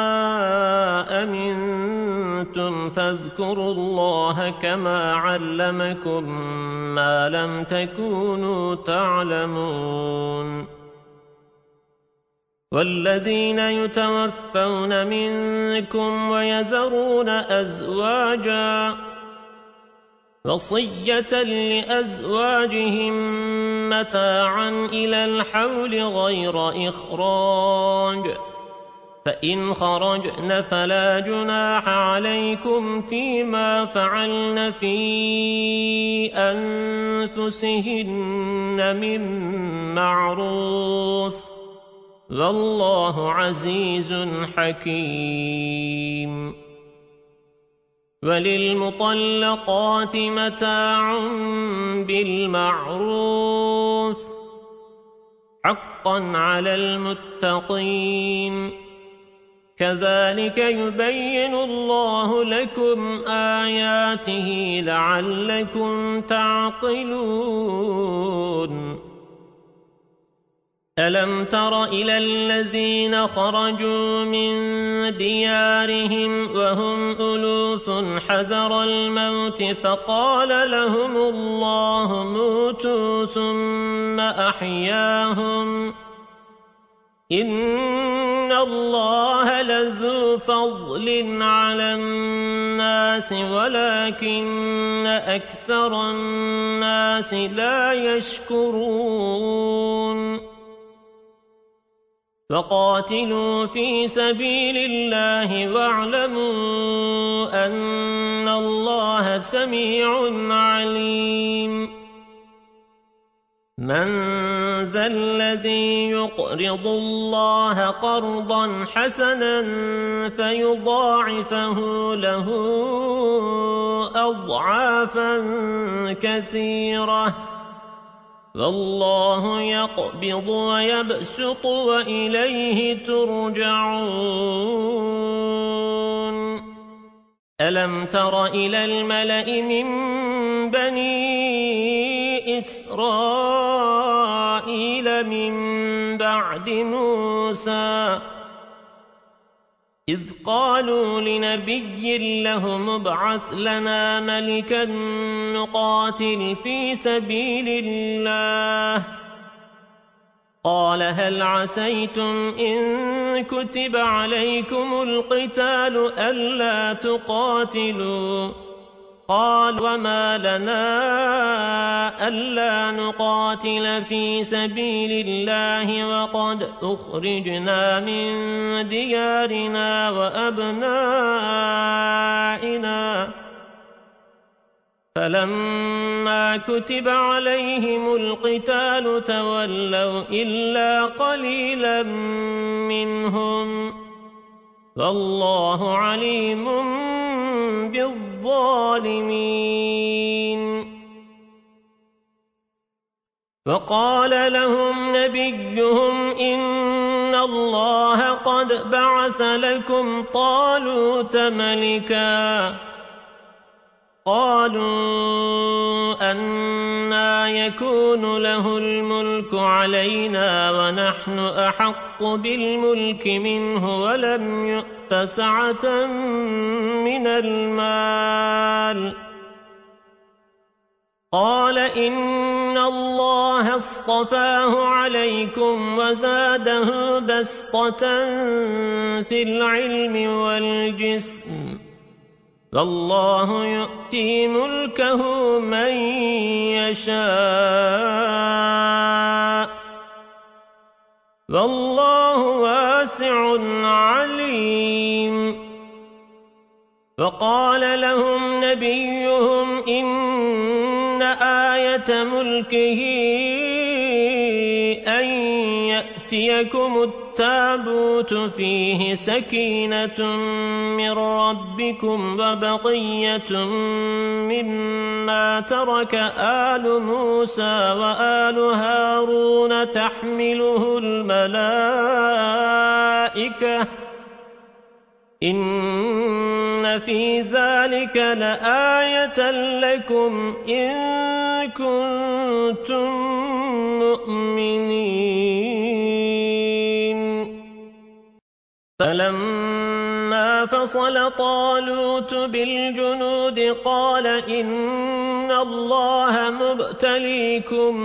أمنتم فاذكروا الله كما علمكم ما لم تكونوا تعلمون والذين يتوفون منكم ويذرون أزواجا وصية لأزواجهم متاعا إلى الحول غير إخراج فإن خرجن فلا جناح عليكم فيما فعلن في أنفسهن من معروف والله عزيز حكيم وللمطلقات متاع بالمعروف حقا على المتقين كذلك يبين الله لكم آياته لعلكم تعقلون ألم تر إلى الذين خرجوا من ديارهم وهم ألوف حذر الموت فقال لهم الله موتوا ثم أحياهم إن الله لذو فضل على الناس ولكن أكثر الناس لا يشكرون فقاتلوا في سبيل الله واعلموا أن الله سميع عليم من ذا الذي يقرض الله قرضا حسنا فيضاعفه له أضعافا كثيرة والله يقبض ويبسط وإليه ترجعون ألم تر إلى الملأ من بني إسرائيل من بعد موسى إذ قالوا لنبي لهم ابعث لنا ملكا نقاتل في سبيل الله قال هل عسيتم إن كتب عليكم القتال ألا تقاتلوا قال وما لنا ألا نقاتل في سبيل الله وقد أخرجنا من ديارنا وأبنائنا فلما كتب عليهم القتال تولوا إلا قليلا منهم والله عليم بالظالمين الظالمين وقال لهم نبيهم إن الله قد بعث لكم طالوت ملكا قالوا أنى يكون له الملك علينا ونحن أحق بالملك منه ولم يؤت سعة من المال قال إن الله اصطفاه عليكم وزاده بسطة في العلم والجسم والله يؤتي ملكه من يشاء والله واسع عليم وقال لهم نبيهم إن آية ملكه أن يأتيكم التابوت فيه سكينة من ربكم وبقية مما ترك آل موسى وآل هارون تحمله الملائكة إن في ذلك لآية لكم إن كنتم مؤمنين فلما فصل طالوت بالجنود قال إن الله مبتليكم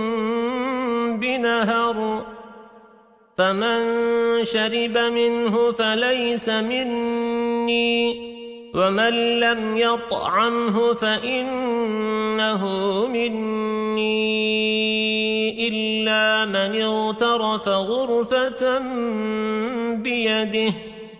بنهر فمن شرب منه فليس مني ومن لم يطعمه فإنه مني إلا من اغترف غرفة بيده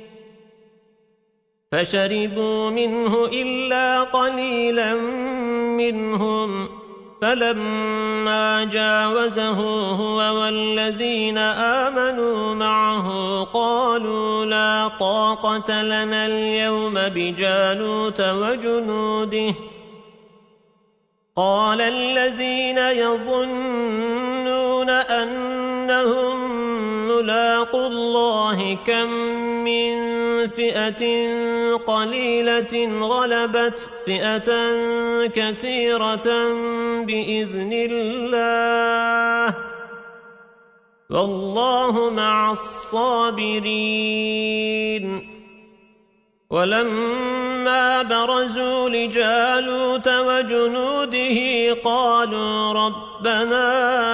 فشربوا منه إلا قليلا منهم فلما جاوزه هو والذين آمنوا معه قالوا لا طاقة لنا اليوم بجالوت وجنوده قال الذين يظنون أنهم ملاقو الله كم من فئة قليلة غلبت فئة كثيرة بإذن الله والله مع الصابرين ولما برزوا لجالوت وجنوده قالوا ربنا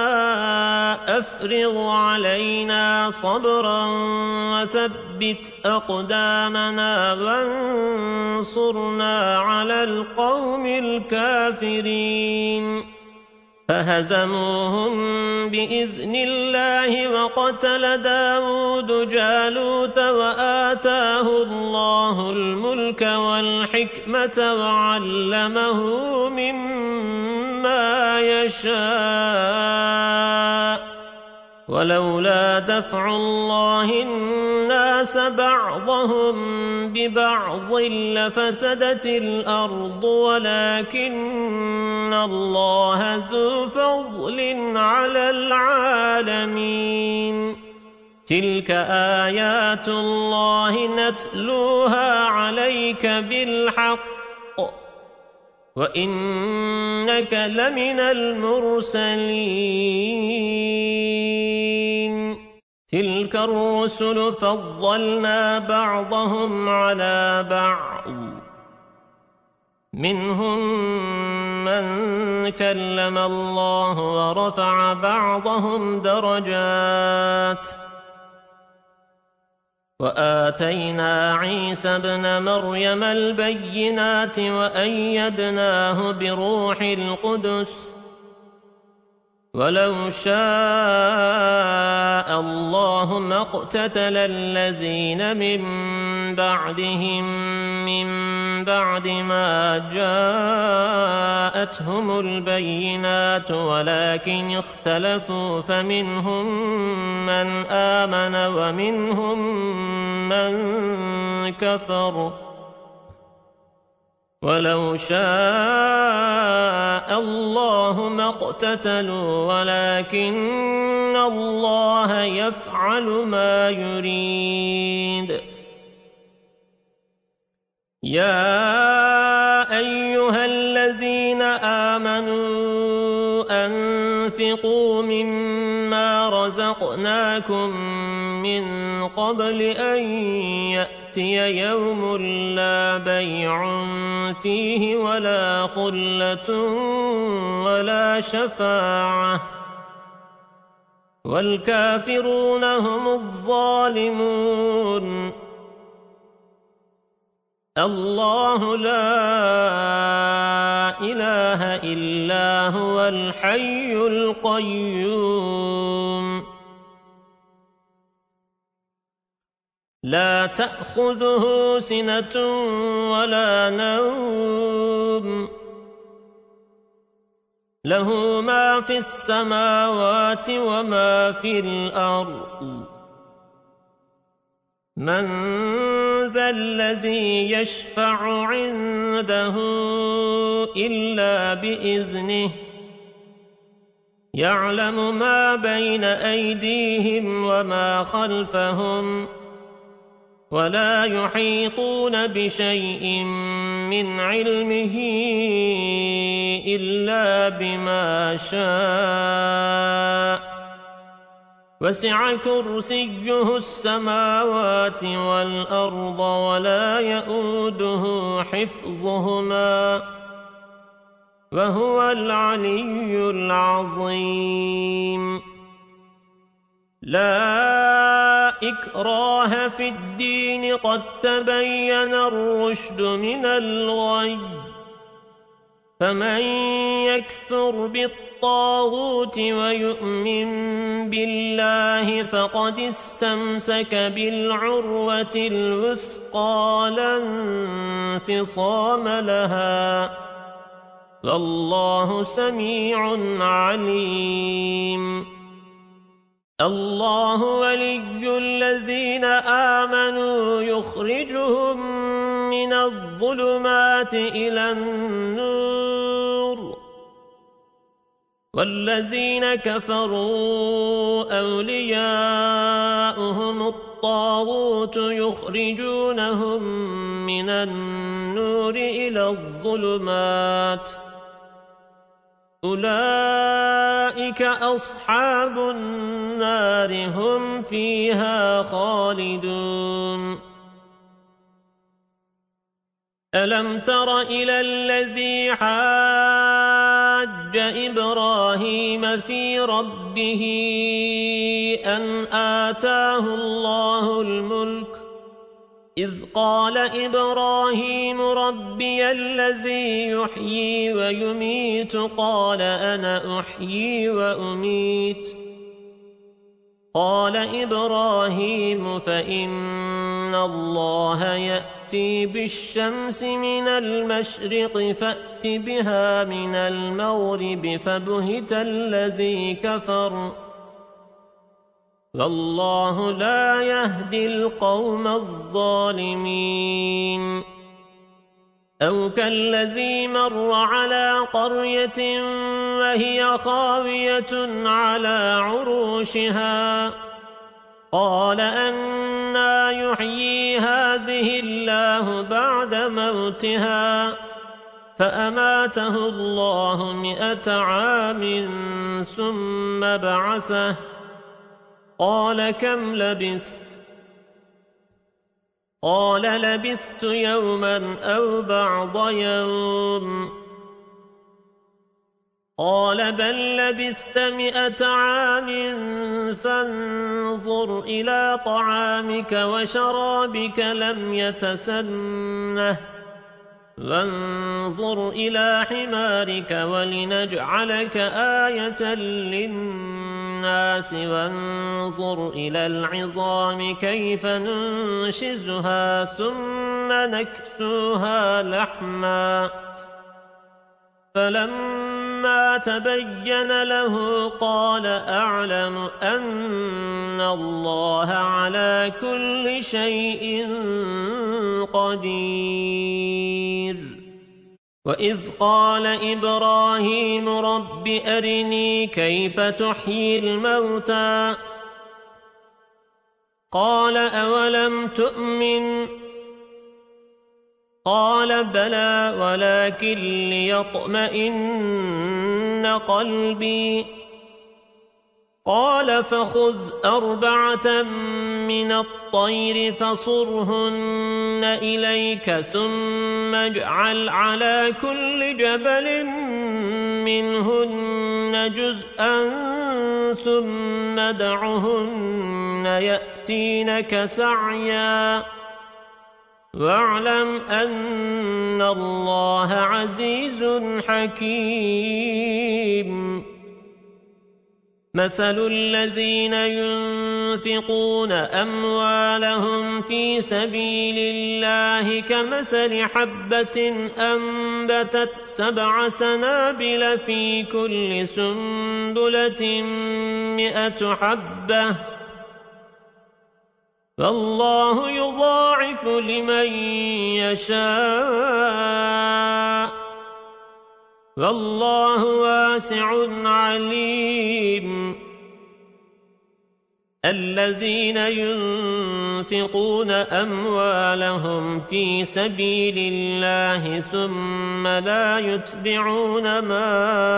أفرغ علينا صبرا وثبت أقدامنا وانصرنا على القوم الكافرين فهزموهم بإذن الله وقتل داود جالوت وآتاه الله الملك والحكمة وعلمه مما يشاء ولولا دفع الله الناس بعضهم ببعض لفسدت الأرض ولكن الله ذو فضل على العالمين تلك آيات الله نتلوها عليك بالحق وإنك لمن المرسلين تلك الرسل فضلنا بعضهم على بعض منهم من كلم الله ورفع بعضهم درجات وآتينا عيسى ابن مريم البينات وأيدناه بروح القدس ولو شاء الله ما اقتتل الذين من بعدهم من بعد ما جاءتهم البينات ولكن اختلفوا فمنهم من آمن ومنهم من كفر ولو شاء الله ما اقتتلوا ولكن الله يفعل ما يريد. يا أيها الذين آمنوا أنفقوا مما رزقناكم من قبل أن يأتي يوم لا بيع فيه ولا خلة ولا شفاعة والكافرون هم الظالمون. الله لا إله إلا هو الحي القيوم لا تأخذه سنة ولا نوم له ما في السماوات وما في الأرض. من ذا الذي يشفع عنده إلا بإذنه يعلم ما بين أيديهم وما خلفهم ولا يحيطون بشيء من علمه إلا بما شاء وسع كرسيه السماوات والأرض ولا يؤوده حفظهما وهو العلي العظيم. لا إكراه في الدين قد تبين الرشد من الغي فمن يكفر بالطاغوت ويؤمن بالله فقد استمسك بالعروة الوثقى لا انفصام لها والله سميع عليم. الله ولي الذين آمنوا يخرجهم من الظلمات إلى النور والذين كفروا أولياؤهم الطاغوت يخرجونهم من النور إلى الظلمات أولئك أصحاب النار هم فيها خالدون. ألم تر إلى الذي حاج إبراهيم في ربه أن آتاه الله الملك إذ قال إبراهيم ربي الذي يحيي ويميت قال أنا أحيي وأميت قال إبراهيم فإن الله يأتي بالشمس من المشرق فأت بها من المغرب فبهت الذي كفر والله لا يهدي القوم الظالمين. أو كالذي مر على قرية وهي خاوية على عروشها قال أنى يحيي هذه الله بعد موتها فأماته الله 100 عام ثم بعثه قال كم لبثت قال لبثت يوما أو بعض يوم قال بل لبثت 100 عام فانظر إلى طعامك وشرابك لم يتسنه وانظر إلى حمارك ولنجعلك آية للناس وانظر إلى العظام كيف ننشزها ثم نكسوها لحما فلما تبين له قال أعلم أن الله على كل شيء قدير. وَإِذْ قَالَ إِبْرَاهِيمُ رَبِّ أَرِنِي كَيْفَ تُحْيِي الْمَوْتَى قَالَ أَوَلَمْ تُؤْمِنْ قَالَ بَلَى وَلَكِنْ لِيَطْمَئِنَّ قَلْبِي قال فخذ 4 من الطير فصرهن إليك ثم اجعل على كل جبل منهن جزءا ثم ادعهن يأتينك سعيا واعلم أن الله عزيز حكيم مثل الذين ينفقون أموالهم في سبيل الله كمثل حبة أنبتت 7 سنابل في كل سنبلة 100 حبة والله يضاعف لمن يشاء والله واسع عليم الذين ينفقون أموالهم في سبيل الله ثم لا يتبعون ما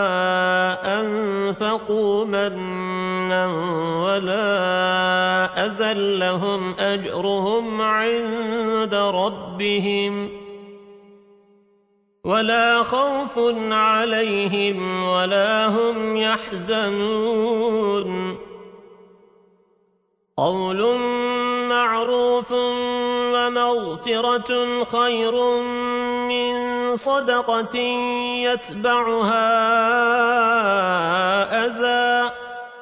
أنفقوا منا ولا أذى لهم أجرهم عند ربهم ولا خوف عليهم ولا هم يحزنون قول معروف ومغفرة خير من صدقة يتبعها أذى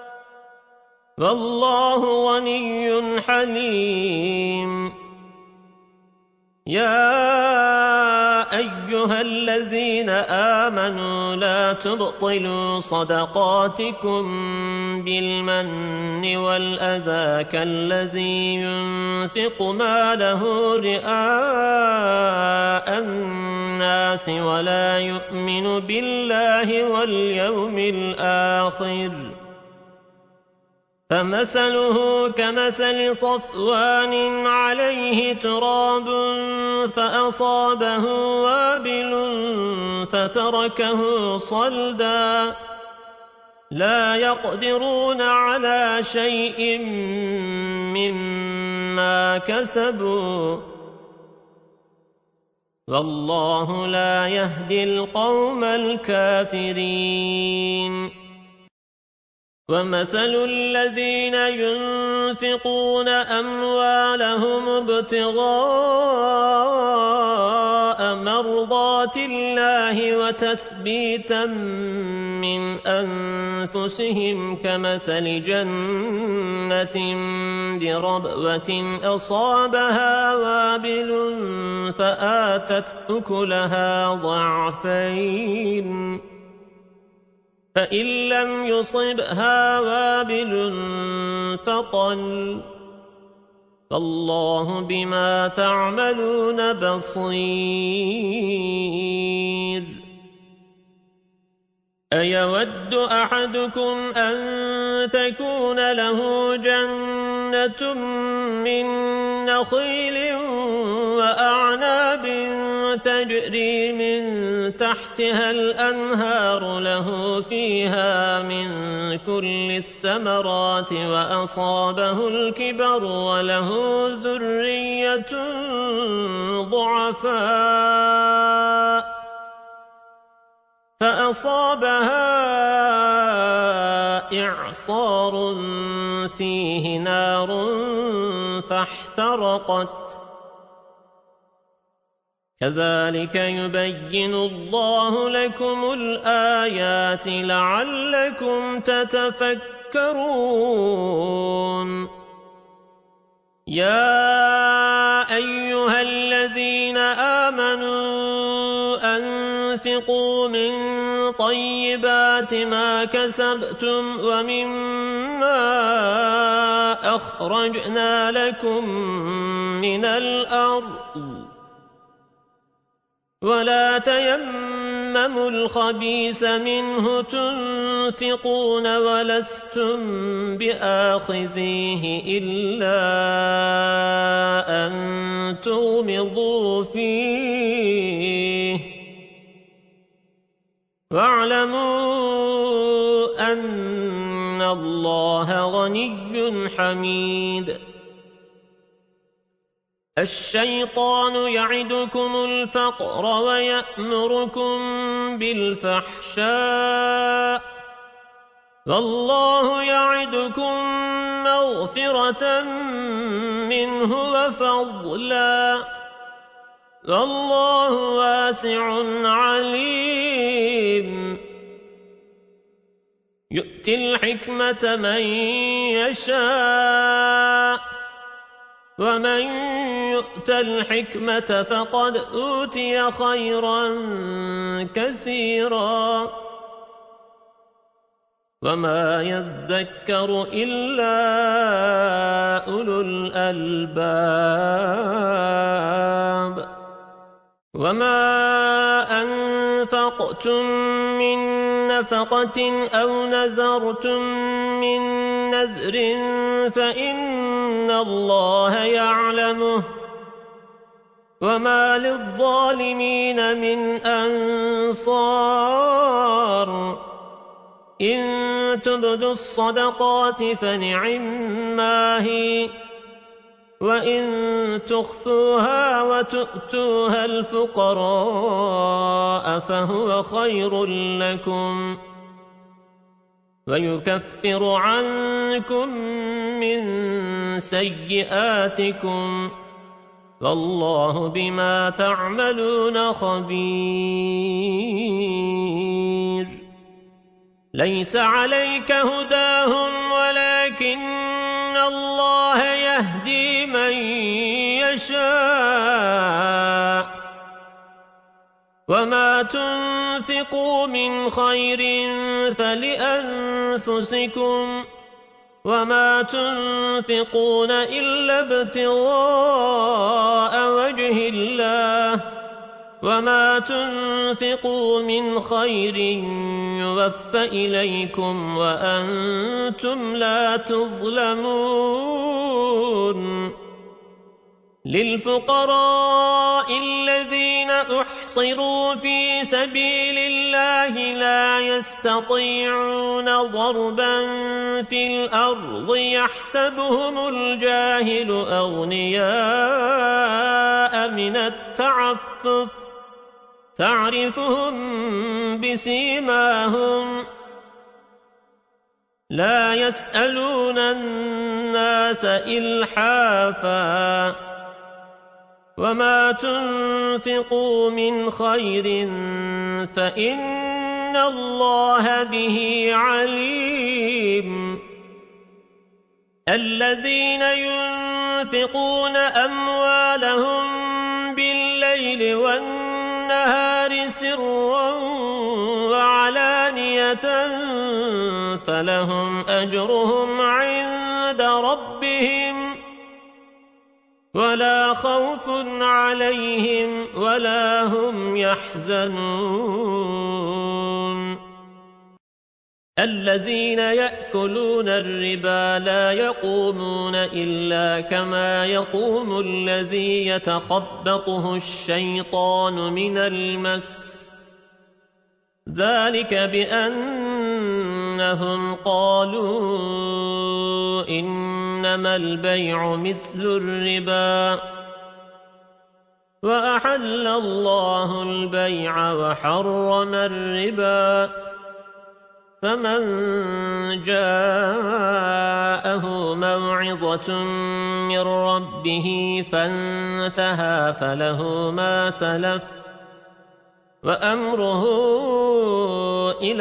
والله غني حليم يا أيها الذين آمنوا لا تبطلوا صدقاتكم بالمن والأذى كالذي ينفق ماله رئاء الناس ولا يؤمن بالله واليوم الآخر فمثله كمثل صفوان عليه تراب فأصابه وابل فتركه صلدا لا يقدرون على شيء مما كسبوا والله لا يهدي القوم الكافرين ومثل الذين ينفقون أموالهم ابتغاء مرضات الله وتثبيتا من أنفسهم كمثل جنة بربوة أصابها وابل فآتت أكلها ضعفين فإن لم يصبها وابل فطل فالله بما تعملون بصير أيود أحدكم أن تكون له جنة من نخيل وأعناب تجري من تحتها الأنهار له فيها من كل الثمرات وأصابه الكبر وله ذرية ضعفاء فأصابها إعصار فيه نار فاحترقت كذلك يبين الله لكم الآيات لعلكم تتفكرون يا أيها الذين آمنوا أنفقوا من طيبات ما كسبتم ومما أخرجنا لكم من الأرض ولا تيمموا تيمموا الخبيث منه تنفقون ولستم بآخذيه إلا أن تغمضوا فيه واعلموا أن الله غني حميد. الشيطان يعدكم الفقر ويأمركم بالفحشاء والله يعدكم مغفرة منه وفضلا والله واسع عليم. يؤتي الحكمة من يشاء ومن يؤت الحكمة فقد أوتي خيرا كثيرا وما يذكر إلا أولو الألباب. وما أنفقتم من نفقة أو نذرتم من نذر فإن الله يعلمه وما للظالمين من أنصار. إن تبدوا الصدقات فنعما هي وإن تخفوها وتؤتوها الفقراء فهو خير لكم ويكفر عنكم من سيئاتكم والله بما تعملون خبير. ليس عليك هداهم ولكن الله يهدي من يشاء وما تنفقوا من خير فلأنفسكم وما تنفقون إلا ابتغاء وجه الله وما تنفقوا من خير يوفى إليكم وأنتم لا تظلمون. للفقراء الذين أحصروا في سبيل الله لا يستطيعون ضربا في الأرض يحسبهم الجاهل أغنياء من التعفف تعرفهم بسيماهم لا يسألون الناس إلحافا وما تنفقوا من خير فإن الله به عليم. الذين ينفقون أموالهم بالليل والنهار سرا وعلانية فلهم أجرهم عند ربهم ولا خوف عليهم ولا هم يحزنون. الذين يأكلون الربا لا يقومون إلا كما يقوم الذي يتخبطه الشيطان من المس ذلك بأنهم قالوا إنما البيع مثل الربا وأحل الله البيع وحرم الربا فمن جاءه موعظة من ربه فانتهى فله ما سلف وأمره إلى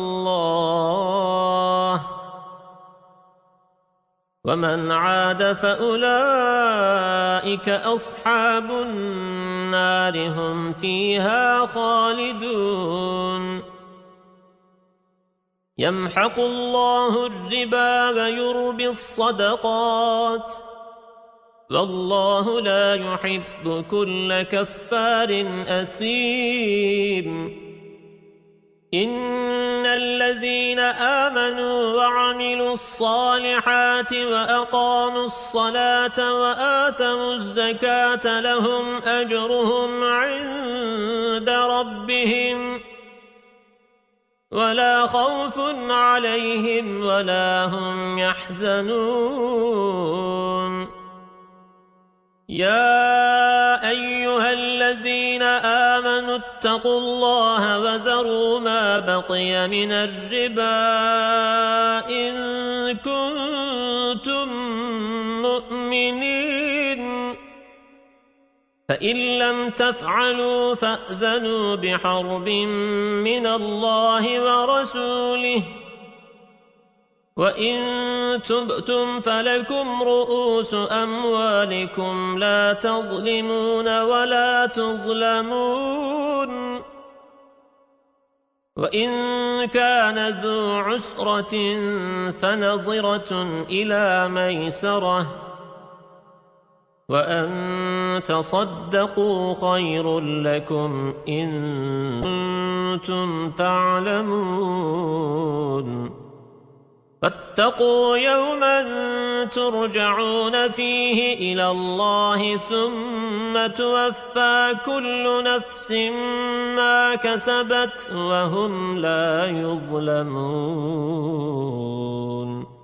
الله ومن عاد فأولئك أصحاب النار هم فيها خالدون. يمحق الله الربا ويربي الصدقات والله لا يحب كل كفار أثيم. إن الذين آمنوا وعملوا الصالحات وأقاموا الصلاة وآتوا الزكاة لهم أجرهم عند ربهم ولا خوف عليهم ولا هم يحزنون يا أيها الذين آمنوا اتقوا الله وذروا ما بقي من الربا إن كنتم مؤمنين فإن لم تفعلوا فأذنوا بحرب من الله ورسوله وإن تبتم فلكم رؤوس أموالكم لا تظلمون ولا تظلمون وإن كان ذو عسرة فنظرة إلى ميسرة وأن تصدقوا خير لكم إن كنتم تعلمون فاتقوا يوما ترجعون فيه إلى الله ثم توفى كل نفس ما كسبت وهم لا يظلمون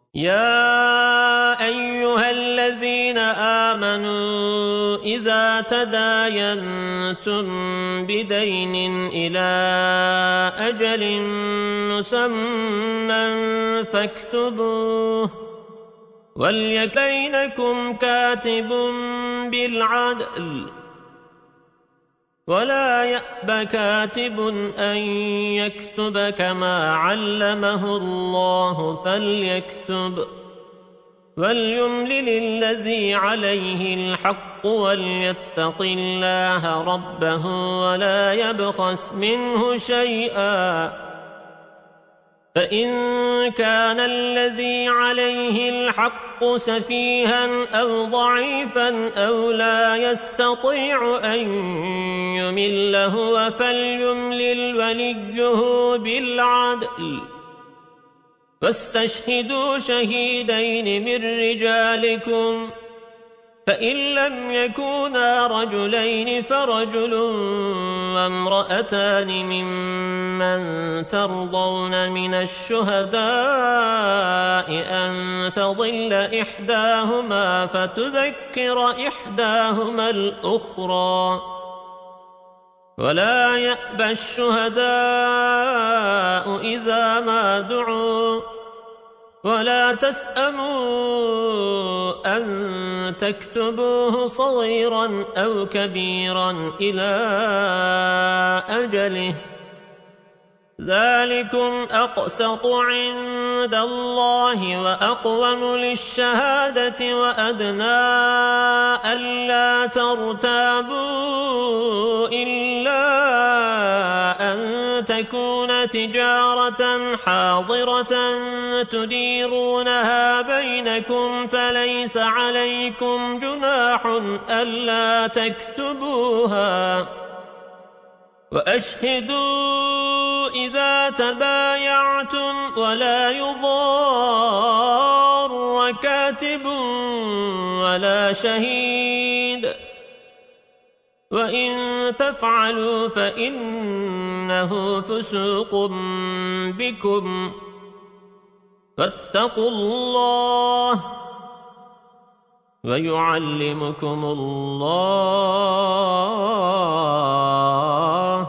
يا أيها الذين آمنوا إذا تداينتم بدين إلى أجل مسمى فاكتبوه وليكن كاتب بالعدل ولا يأب كاتب أن يكتب كما علمه الله فليكتب وليملل الذي عليه الحق وليتق الله ربه ولا يبخس منه شيئا فإن كان الذي عليه الحق سفيها أو ضعيفا أو لا يستطيع أن يمل هو فليملل وليه بالعدل واستشهدوا شهيدين من رجالكم فإن لم يكونا رجلين فرجل وامرأتان ممن ترضون من الشهداء أن تضل إحداهما فتذكر إحداهما الأخرى ولا يأبى الشهداء إذا ما دعوا ولا تسأموا أن تكتبوه صغيرا أو كبيرا إلى أجله ذلكم أقسط عند الله وأقوم للشهادة وأدنى ألا ترتابوا إلا أن تكون تجارة حاضرة تديرونها بينكم فليس عليكم جناح ألا تكتبوها وأشهدوا إذا تبايعتم ولا يضار كاتب ولا شهيد وإن تفعلوا فإنه فسوق بكم فاتقوا الله ويعلمكم الله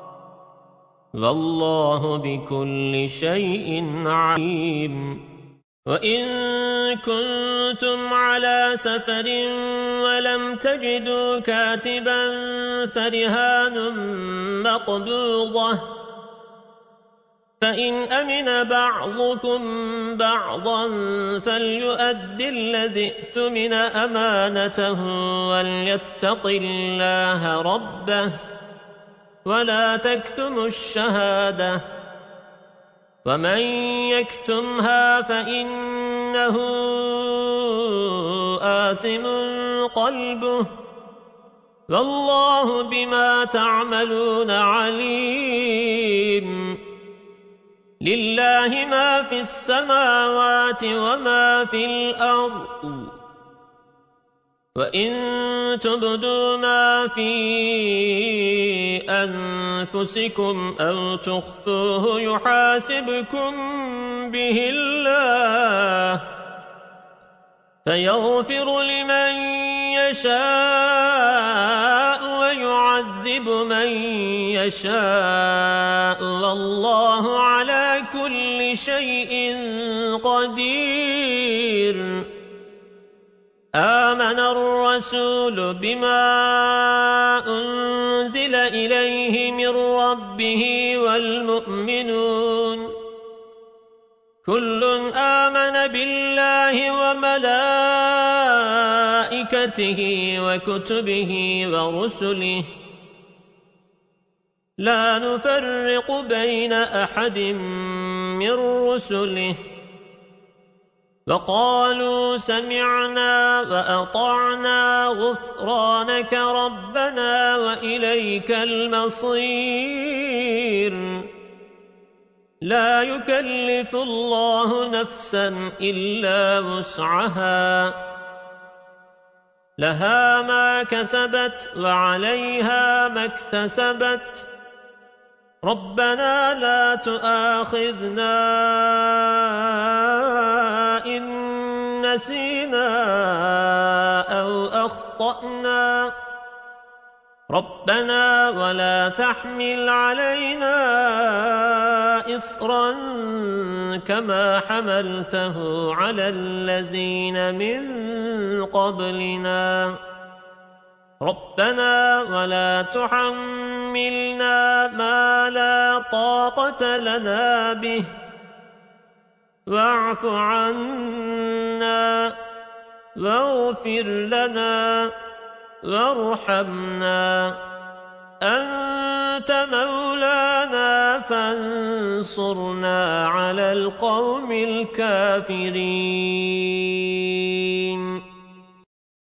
والله بكل شيء عليم وإن كنتم على سفر ولم تجدوا كاتبا فرهان مقبوضة فإن أمن بعضكم بعضا فليؤد الذي ائتمن أمانته وليتق الله ربه ولا تكتموا الشهادة ومن يكتمها فإنه آثم قلبه والله بما تعملون عليم لله ما في السماوات وما في الأرض وإن تبدوا ما في أنفسكم أو تخفوه يحاسبكم به الله فيغفر لمن يشاء ويعذب من يشاء والله على كل شيء قدير آمن الرسول بما أنزل إليه من ربه والمؤمنون كل آمن بالله وملائكته وكتبه ورسله لا نفرق بين أحد من رسله وقالوا سمعنا وأطعنا غفرانك ربنا وإليك المصير لا يكلف الله نفسا إلا وسعها لها ما كسبت وعليها ما اكتسبت ربنا لا تؤاخذنا إن نسينا أو أخطأنا ربنا ولا تحمل علينا إصرا كما حملته على الذين من قبلنا ربنا ولا تحملنا ما لا طاقة لنا به واعف عنا واغفر لنا وارحمنا أنت مولانا فانصرنا على القوم الكافرين